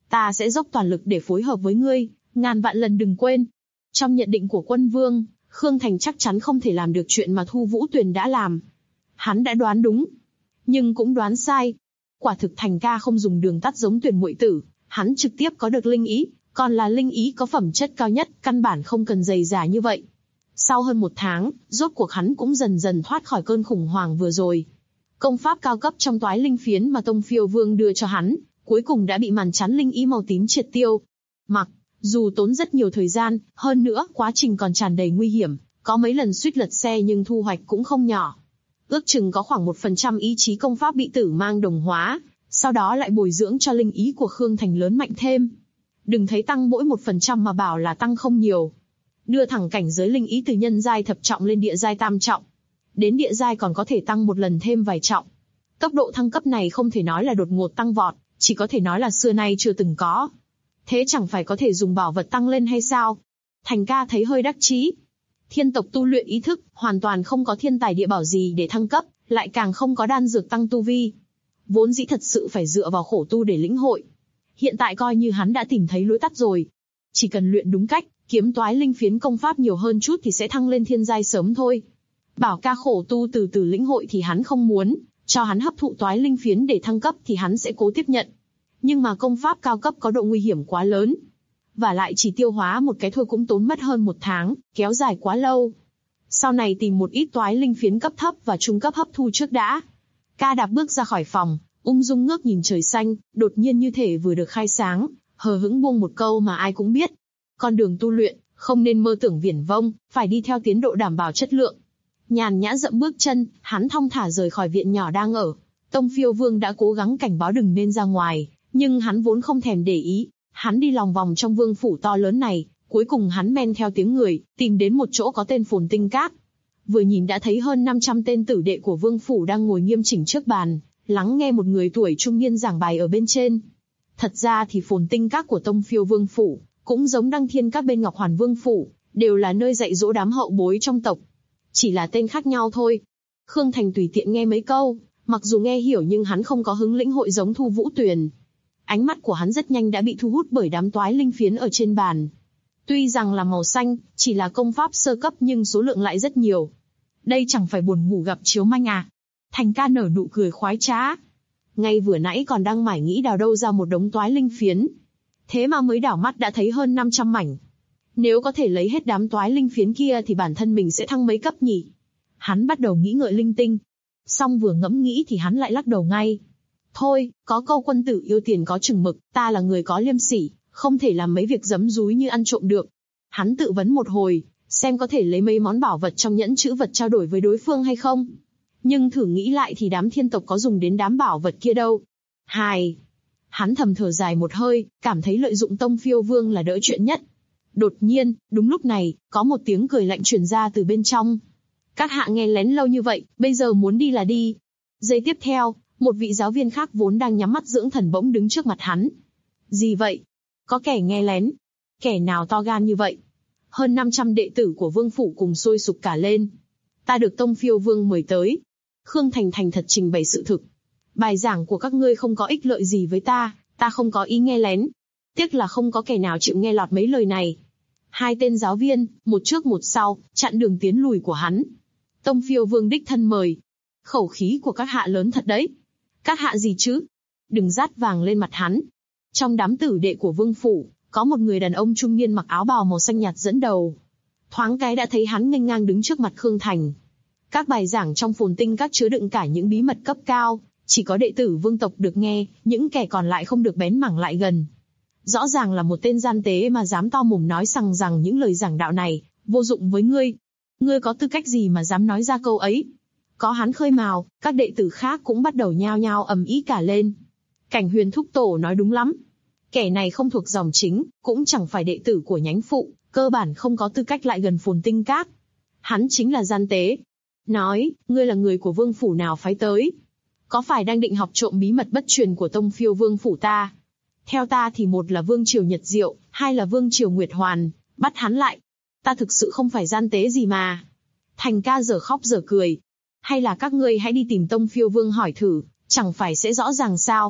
Ta sẽ dốc toàn lực để phối hợp với ngươi, ngàn vạn lần đừng quên. Trong nhận định của quân vương, Khương Thành chắc chắn không thể làm được chuyện mà Thu Vũ Tuyền đã làm. Hắn đã đoán đúng, nhưng cũng đoán sai. Quả thực Thành ca không dùng đường tắt giống Tuyền muội tử, hắn trực tiếp có được linh ý, còn là linh ý có phẩm chất cao nhất, căn bản không cần dày dả như vậy. Sau hơn 1 tháng, rốt cuộc hắn cũng dần dần thoát khỏi cơn khủng hoảng vừa rồi. Công pháp cao cấp trong toái linh phiến mà Tông Phiêu Vương đưa cho hắn, cuối cùng đã bị màn chắn linh ý màu tím triệt tiêu. Mặc dù tốn rất nhiều thời gian, hơn nữa quá trình còn tràn đầy nguy hiểm, có mấy lần suýt lật xe nhưng thu hoạch cũng không nhỏ. Ước chừng có khoảng 1% ý chí công pháp bị tử mang đồng hóa, sau đó lại bồi dưỡng cho linh ý của Khương Thành lớn mạnh thêm. Đừng thấy tăng mỗi 1% mà bảo là tăng không nhiều. Đưa thẳng cảnh giới linh ý từ nhân giai thập trọng lên địa giai tam trọng. Đến địa giai còn có thể tăng một lần thêm vài trọng. Tốc độ thăng cấp này không thể nói là đột ngột tăng vọt, chỉ có thể nói là xưa nay chưa từng có. Thế chẳng phải có thể dùng bảo vật tăng lên hay sao? Thành ca thấy hơi đắc chí. Thiên tộc tu luyện ý thức, hoàn toàn không có thiên tài địa bảo gì để thăng cấp, lại càng không có đan dược tăng tu vi. Vốn dĩ thật sự phải dựa vào khổ tu để lĩnh hội. Hiện tại coi như hắn đã tìm thấy lối tắt rồi. Chỉ cần luyện đúng cách, kiếm toái linh phiến công pháp nhiều hơn chút thì sẽ thăng lên thiên giai sớm thôi. Bảo ca khổ tu từ từ lĩnh hội thì hắn không muốn, cho hắn hấp thụ toái linh phiến để thăng cấp thì hắn sẽ cố tiếp nhận. Nhưng mà công pháp cao cấp có độ nguy hiểm quá lớn. Và lại chỉ tiêu hóa một cái thôi cũng tốn mất hơn 1 tháng, kéo dài quá lâu. Sau này tìm một ít toái linh phiến cấp thấp và trung cấp hấp thu trước đã. Ca đạp bước ra khỏi phòng, ung dung ngước nhìn trời xanh, đột nhiên như thể vừa được khai sáng, hờ hững buông một câu mà ai cũng biết. Con đường tu luyện, không nên mơ tưởng viển vông, phải đi theo tiến độ đảm bảo chất lượng. Nhàn nhã dậm bước chân, hắn thong thả rời khỏi viện nhỏ đang ở. Tông Phiêu Vương đã cố gắng cảnh báo đừng nên ra ngoài, nhưng hắn vốn không thèm để ý. Hắn đi lòng vòng trong vương phủ to lớn này, cuối cùng hắn men theo tiếng người, tìm đến một chỗ có tên Phồn Tinh Các. Vừa nhìn đã thấy hơn 500 tên tử đệ của vương phủ đang ngồi nghiêm chỉnh trước bàn, lắng nghe một người tuổi trung niên giảng bài ở bên trên. Thật ra thì Phồn Tinh Các của Tông Phiêu Vương phủ, cũng giống Đăng Thiên Các bên Ngọc Hoàn Vương phủ, đều là nơi dạy dỗ đám hậu bối trong tộc. Chỉ là tên khác nhau thôi. Khương Thành tùy tiện nghe mấy câu, mặc dù nghe hiểu nhưng hắn không có hứng lĩnh hội giống Thu Vũ Tuyền. Ánh mắt của hắn rất nhanh đã bị thu hút bởi đám toái linh phiến ở trên bàn. Tuy rằng là màu xanh, chỉ là công pháp sơ cấp nhưng số lượng lại rất nhiều. Đây chẳng phải buồn ngủ gặp chiếu manh à? Thành ca nở nụ cười khoái trá. Ngay vừa nãy còn đang mải nghĩ đào đâu ra một đống toái linh phiến. Thế mà mới đảo mắt đã thấy hơn 500 mảnh. Nếu có thể lấy hết đám toái linh phiến kia thì bản thân mình sẽ thăng mấy cấp nhỉ? Hắn bắt đầu nghĩ ngợi linh tinh. Xong vừa ngẫm nghĩ thì hắn lại lắc đầu ngay. Thôi, có câu quân tử yêu tiền có chừng mực, ta là người có liêm sỉ, không thể làm mấy việc giấm dúi như ăn trộm được. Hắn tự vấn một hồi, xem có thể lấy mấy món bảo vật trong nhẫn chữ vật trao đổi với đối phương hay không. Nhưng thử nghĩ lại thì đám thiên tộc có dùng đến đám bảo vật kia đâu. Hài. Hắn thầm thở dài một hơi, cảm thấy lợi dụng Tông Phiêu Vương là đỡ chuyện nhất. Đột nhiên, đúng lúc này, có một tiếng cười lạnh truyền ra từ bên trong. Các hạ nghe lén lâu như vậy, bây giờ muốn đi là đi. Giây tiếp theo, một vị giáo viên khác vốn đang nhắm mắt dưỡng thần bỗng đứng trước mặt hắn. Gì vậy? Có kẻ nghe lén? Kẻ nào to gan như vậy? Hơn 500 đệ tử của vương phủ cùng sôi sục cả lên. Ta được Tông Phiêu Vương mời tới. Khương Thành thành thật trình bày sự thực. Bài giảng của các ngươi không có ích lợi gì với ta, ta không có ý nghe lén. Tiếc là không có kẻ nào chịu nghe lọt mấy lời này. Hai tên giáo viên, một trước một sau, chặn đường tiến lùi của hắn. Tông Phiêu Vương đích thân mời. Khẩu khí của các hạ lớn thật đấy. Các hạ gì chứ? Đừng rát vàng lên mặt hắn. Trong đám tử đệ của vương phủ, có một người đàn ông trung niên mặc áo bào màu xanh nhạt dẫn đầu. Thoáng cái đã thấy hắn nghênh ngang đứng trước mặt Khương Thành. Các bài giảng trong Phồn Tinh Các chứa đựng cả những bí mật cấp cao, chỉ có đệ tử vương tộc được nghe, những kẻ còn lại không được bén mảng lại gần. Rõ ràng là một tên gian tế mà dám to mồm nói rằng những lời giảng đạo này vô dụng với ngươi. Ngươi có tư cách gì mà dám nói ra câu ấy? Có hắn khơi mào, các đệ tử khác cũng bắt đầu nhao nhao ầm ĩ cả lên. Cảnh Huyền thúc tổ nói đúng lắm. Kẻ này không thuộc dòng chính, cũng chẳng phải đệ tử của nhánh phụ, cơ bản không có tư cách lại gần Phồn Tinh Các. Hắn chính là gian tế. Nói, ngươi là người của vương phủ nào phái tới? Có phải đang định học trộm bí mật bất truyền của Tông Phiêu Vương phủ ta? Theo ta thì một là Vương Triều Nhật Diệu, hai là Vương Triều Nguyệt Hoàn, bắt hắn lại. Ta thực sự không phải gian tế gì mà. Thành ca giờ khóc giờ cười. Hay là các ngươi hãy đi tìm Tông Phiêu Vương hỏi thử, chẳng phải sẽ rõ ràng sao?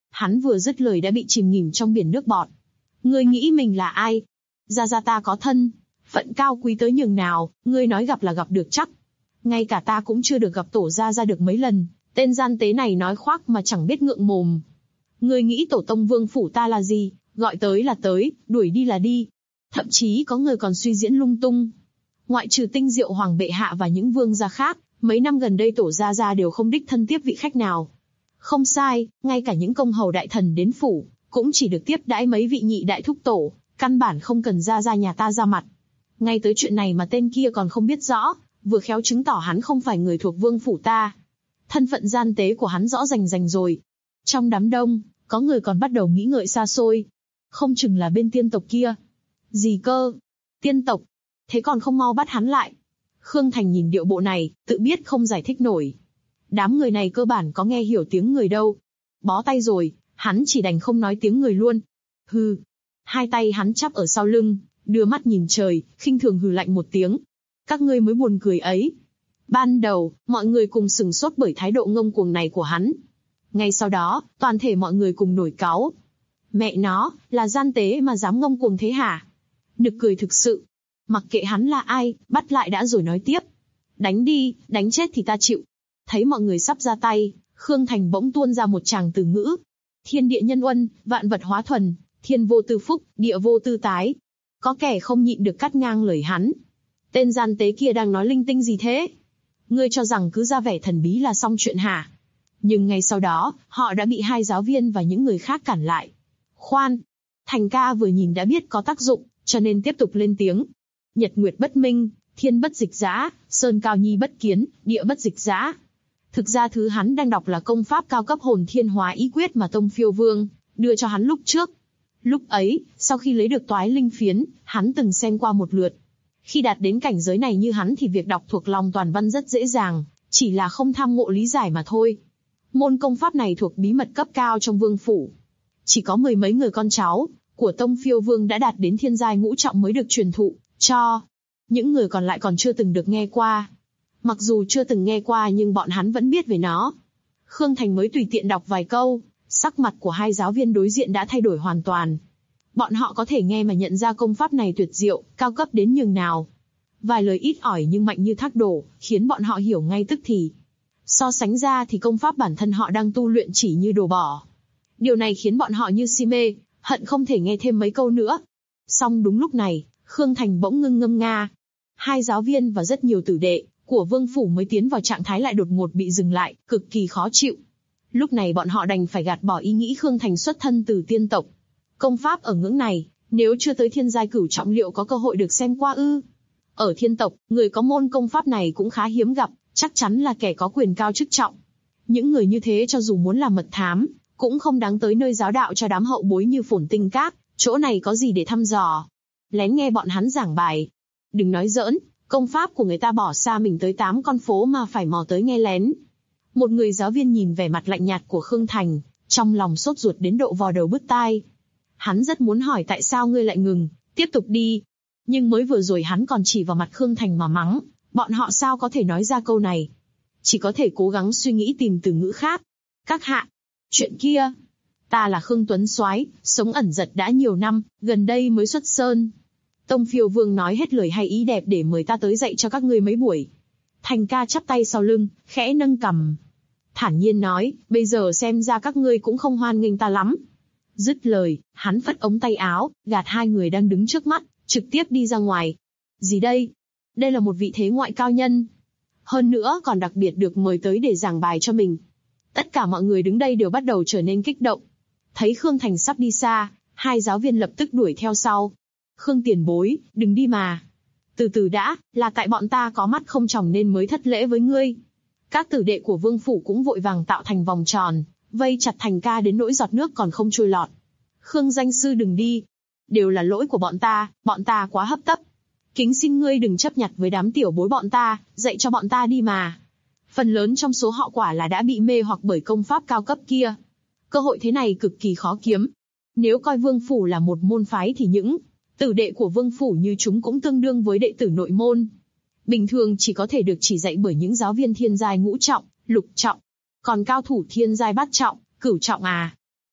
Hắn vừa dứt lời đã bị chìm nghỉm trong biển nước bọt. Ngươi nghĩ mình là ai? Gia Gia ta có thân phận cao quý tới nhường nào, ngươi nói gặp là gặp được chắc. Ngay cả ta cũng chưa được gặp tổ Gia Gia được mấy lần, tên gian tế này nói khoác mà chẳng biết ngượng mồm. Ngươi nghĩ tổ tông vương phủ ta là gì, gọi tới là tới, đuổi đi là đi. Thậm chí có người còn suy diễn lung tung. Ngoại trừ Tinh Diệu Hoàng bệ hạ và những vương gia khác, mấy năm gần đây tổ Gia Gia đều không đích thân tiếp vị khách nào. Không sai, ngay cả những công hầu đại thần đến phủ, cũng chỉ được tiếp đãi mấy vị nhị đại thúc tổ, căn bản không cần Gia Gia nhà ta ra mặt. Ngay tới chuyện này mà tên kia còn không biết rõ, vừa khéo chứng tỏ hắn không phải người thuộc vương phủ ta. Thân phận gian tế của hắn rõ rành rành rồi. Trong đám đông, có người còn bắt đầu nghĩ ngợi xa xôi. Không chừng là bên tiên tộc kia. Gì cơ? Tiên tộc? Thế còn không mau bắt hắn lại. Khương Thành nhìn điệu bộ này, tự biết không giải thích nổi. Đám người này cơ bản có nghe hiểu tiếng người đâu. Bó tay rồi, hắn chỉ đành không nói tiếng người luôn. Hừ. Hai tay hắn chắp ở sau lưng, đưa mắt nhìn trời, khinh thường hừ lạnh một tiếng. Các ngươi mới buồn cười ấy. Ban đầu, mọi người cùng sừng sốt bởi thái độ ngông cuồng này của hắn. Ngay sau đó, toàn thể mọi người cùng nổi cáu. Mẹ nó, là gian tế mà dám ngông cuồng thế hả? Nực cười thực sự. Mặc kệ hắn là ai, bắt lại đã rồi nói tiếp. Đánh đi, đánh chết thì ta chịu. Thấy mọi người sắp ra tay, Khương Thành bỗng tuôn ra một tràng từ ngữ. Thiên địa nhân uân, vạn vật hóa thuần, thiên vô tư phúc, địa vô tư tái. Có kẻ không nhịn được cắt ngang lời hắn. Tên gian tế kia đang nói linh tinh gì thế? Ngươi cho rằng cứ ra vẻ thần bí là xong chuyện hả? Nhưng ngay sau đó, họ đã bị hai giáo viên và những người khác cản lại. Khoan! Thành ca vừa nhìn đã biết có tác dụng, cho nên tiếp tục lên tiếng. Nhật nguyệt bất minh, thiên bất dịch dã, sơn cao nhi bất kiến, địa bất dịch dã. Thực ra thứ hắn đang đọc là công pháp cao cấp hồn thiên hóa ý quyết mà Tông Phiêu Vương đưa cho hắn lúc trước. Lúc ấy, sau khi lấy được toái linh phiến, hắn từng xem qua một lượt. Khi đạt đến cảnh giới này như hắn thì việc đọc thuộc lòng toàn văn rất dễ dàng, chỉ là không tham ngộ lý giải mà thôi. Môn công pháp này thuộc bí mật cấp cao trong vương phủ. Chỉ có mười mấy người con cháu của Tông Phiêu Vương đã đạt đến thiên giai ngũ trọng mới được truyền thụ cho. Những người còn lại còn chưa từng được nghe qua. Mặc dù chưa từng nghe qua nhưng bọn hắn vẫn biết về nó. Khương Thành mới tùy tiện đọc vài câu, sắc mặt của hai giáo viên đối diện đã thay đổi hoàn toàn. Bọn họ có thể nghe mà nhận ra công pháp này tuyệt diệu, cao cấp đến nhường nào. Vài lời ít ỏi nhưng mạnh như thác đổ, khiến bọn họ hiểu ngay tức thì. So sánh ra thì công pháp bản thân họ đang tu luyện chỉ như đồ bỏ. Điều này khiến bọn họ như si mê, hận không thể nghe thêm mấy câu nữa. Song đúng lúc này, Khương Thành bỗng ngưng ngâm nga. Hai giáo viên và rất nhiều tử đệ của vương phủ mới tiến vào trạng thái lại đột ngột bị dừng lại, cực kỳ khó chịu. Lúc này bọn họ đành phải gạt bỏ ý nghĩ Khương Thành xuất thân từ tiên tộc. Công pháp ở ngưỡng này, nếu chưa tới thiên giai cửu trọng liệu có cơ hội được xem qua ư? Ở thiên tộc, người có môn công pháp này cũng khá hiếm gặp, chắc chắn là kẻ có quyền cao chức trọng. Những người như thế cho dù muốn làm mật thám, cũng không đáng tới nơi giáo đạo cho đám hậu bối như Phồn Tinh Các, chỗ này có gì để thăm dò. Lén nghe bọn hắn giảng bài. Đừng nói giỡn, công pháp của người ta bỏ xa mình tới 8 con phố mà phải mò tới nghe lén. Một người giáo viên nhìn vẻ mặt lạnh nhạt của Khương Thành, trong lòng sốt ruột đến độ vò đầu bứt tai. Hắn rất muốn hỏi tại sao ngươi lại ngừng, tiếp tục đi. Nhưng mới vừa rồi hắn còn chỉ vào mặt Khương Thành mà mắng, bọn họ sao có thể nói ra câu này. Chỉ có thể cố gắng suy nghĩ tìm từ ngữ khác. Các hạ, chuyện kia, ta là Khương Tuấn Soái, sống ẩn giật đã nhiều năm, gần đây mới xuất sơn. Tông Phiêu Vương nói hết lời hay ý đẹp để mời ta tới dạy cho các ngươi mấy buổi. Thành ca chắp tay sau lưng, khẽ nâng cằm. Thản nhiên nói, bây giờ xem ra các ngươi cũng không hoan nghênh ta lắm. Dứt lời, hắn phất ống tay áo, gạt hai người đang đứng trước mắt, trực tiếp đi ra ngoài. Gì đây? Đây là một vị thế ngoại cao nhân. Hơn nữa còn đặc biệt được mời tới để giảng bài cho mình. Tất cả mọi người đứng đây đều bắt đầu trở nên kích động. Thấy Khương Thành sắp đi xa, hai giáo viên lập tức đuổi theo sau. Khương tiền bối, đừng đi mà. Từ từ đã, là tại bọn ta có mắt không tròng nên mới thất lễ với ngươi. Các tử đệ của vương phủ cũng vội vàng tạo thành vòng tròn, vây chặt Thành ca đến nỗi giọt nước còn không trôi lọt. Khương danh sư đừng đi. Đều là lỗi của bọn ta quá hấp tấp. Kính xin ngươi đừng chấp nhặt với đám tiểu bối bọn ta, dạy cho bọn ta đi mà. Phần lớn trong số họ quả là đã bị mê hoặc bởi công pháp cao cấp kia. Cơ hội thế này cực kỳ khó kiếm. Nếu coi vương phủ là một môn phái thì những tử đệ của vương phủ như chúng cũng tương đương với đệ tử nội môn. Bình thường chỉ có thể được chỉ dạy bởi những giáo viên thiên giai ngũ trọng, lục trọng. Còn cao thủ thiên giai bát trọng, cửu trọng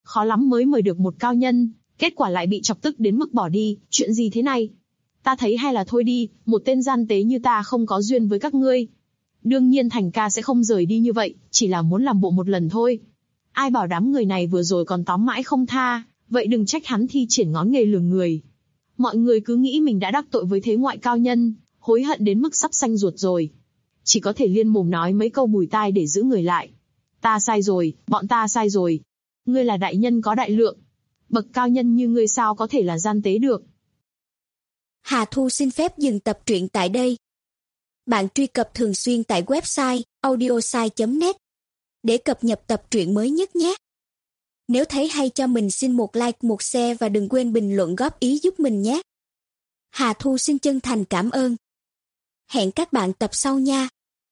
Khó lắm mới mời được một cao nhân, kết quả lại bị chọc tức đến mức bỏ đi, chuyện gì thế này? Ta thấy hay là thôi đi, một tên gian tế như ta không có duyên với các ngươi. Đương nhiên Thành ca sẽ không rời đi như vậy, chỉ là muốn làm bộ một lần thôi. Ai bảo đám người này vừa rồi còn tóm mãi không tha, vậy đừng trách hắn thi triển ngón nghề lường người. Mọi người cứ nghĩ mình đã đắc tội với thế ngoại cao nhân, hối hận đến mức sắp xanh ruột rồi. Chỉ có thể liên mồm nói mấy câu bùi tai để giữ người lại. Ta sai rồi, bọn ta sai rồi. Ngươi là đại nhân có đại lượng. Bậc cao nhân như ngươi sao có thể là gian tế được. Hà Thu xin phép dừng tập truyện tại đây. Bạn truy cập thường xuyên tại website audiosai.net để cập nhật tập truyện mới nhất nhé. Nếu thấy hay cho mình xin một like, một share và đừng quên bình luận góp ý giúp mình nhé. Hà Thu xin chân thành cảm ơn. Hẹn các bạn tập sau nha.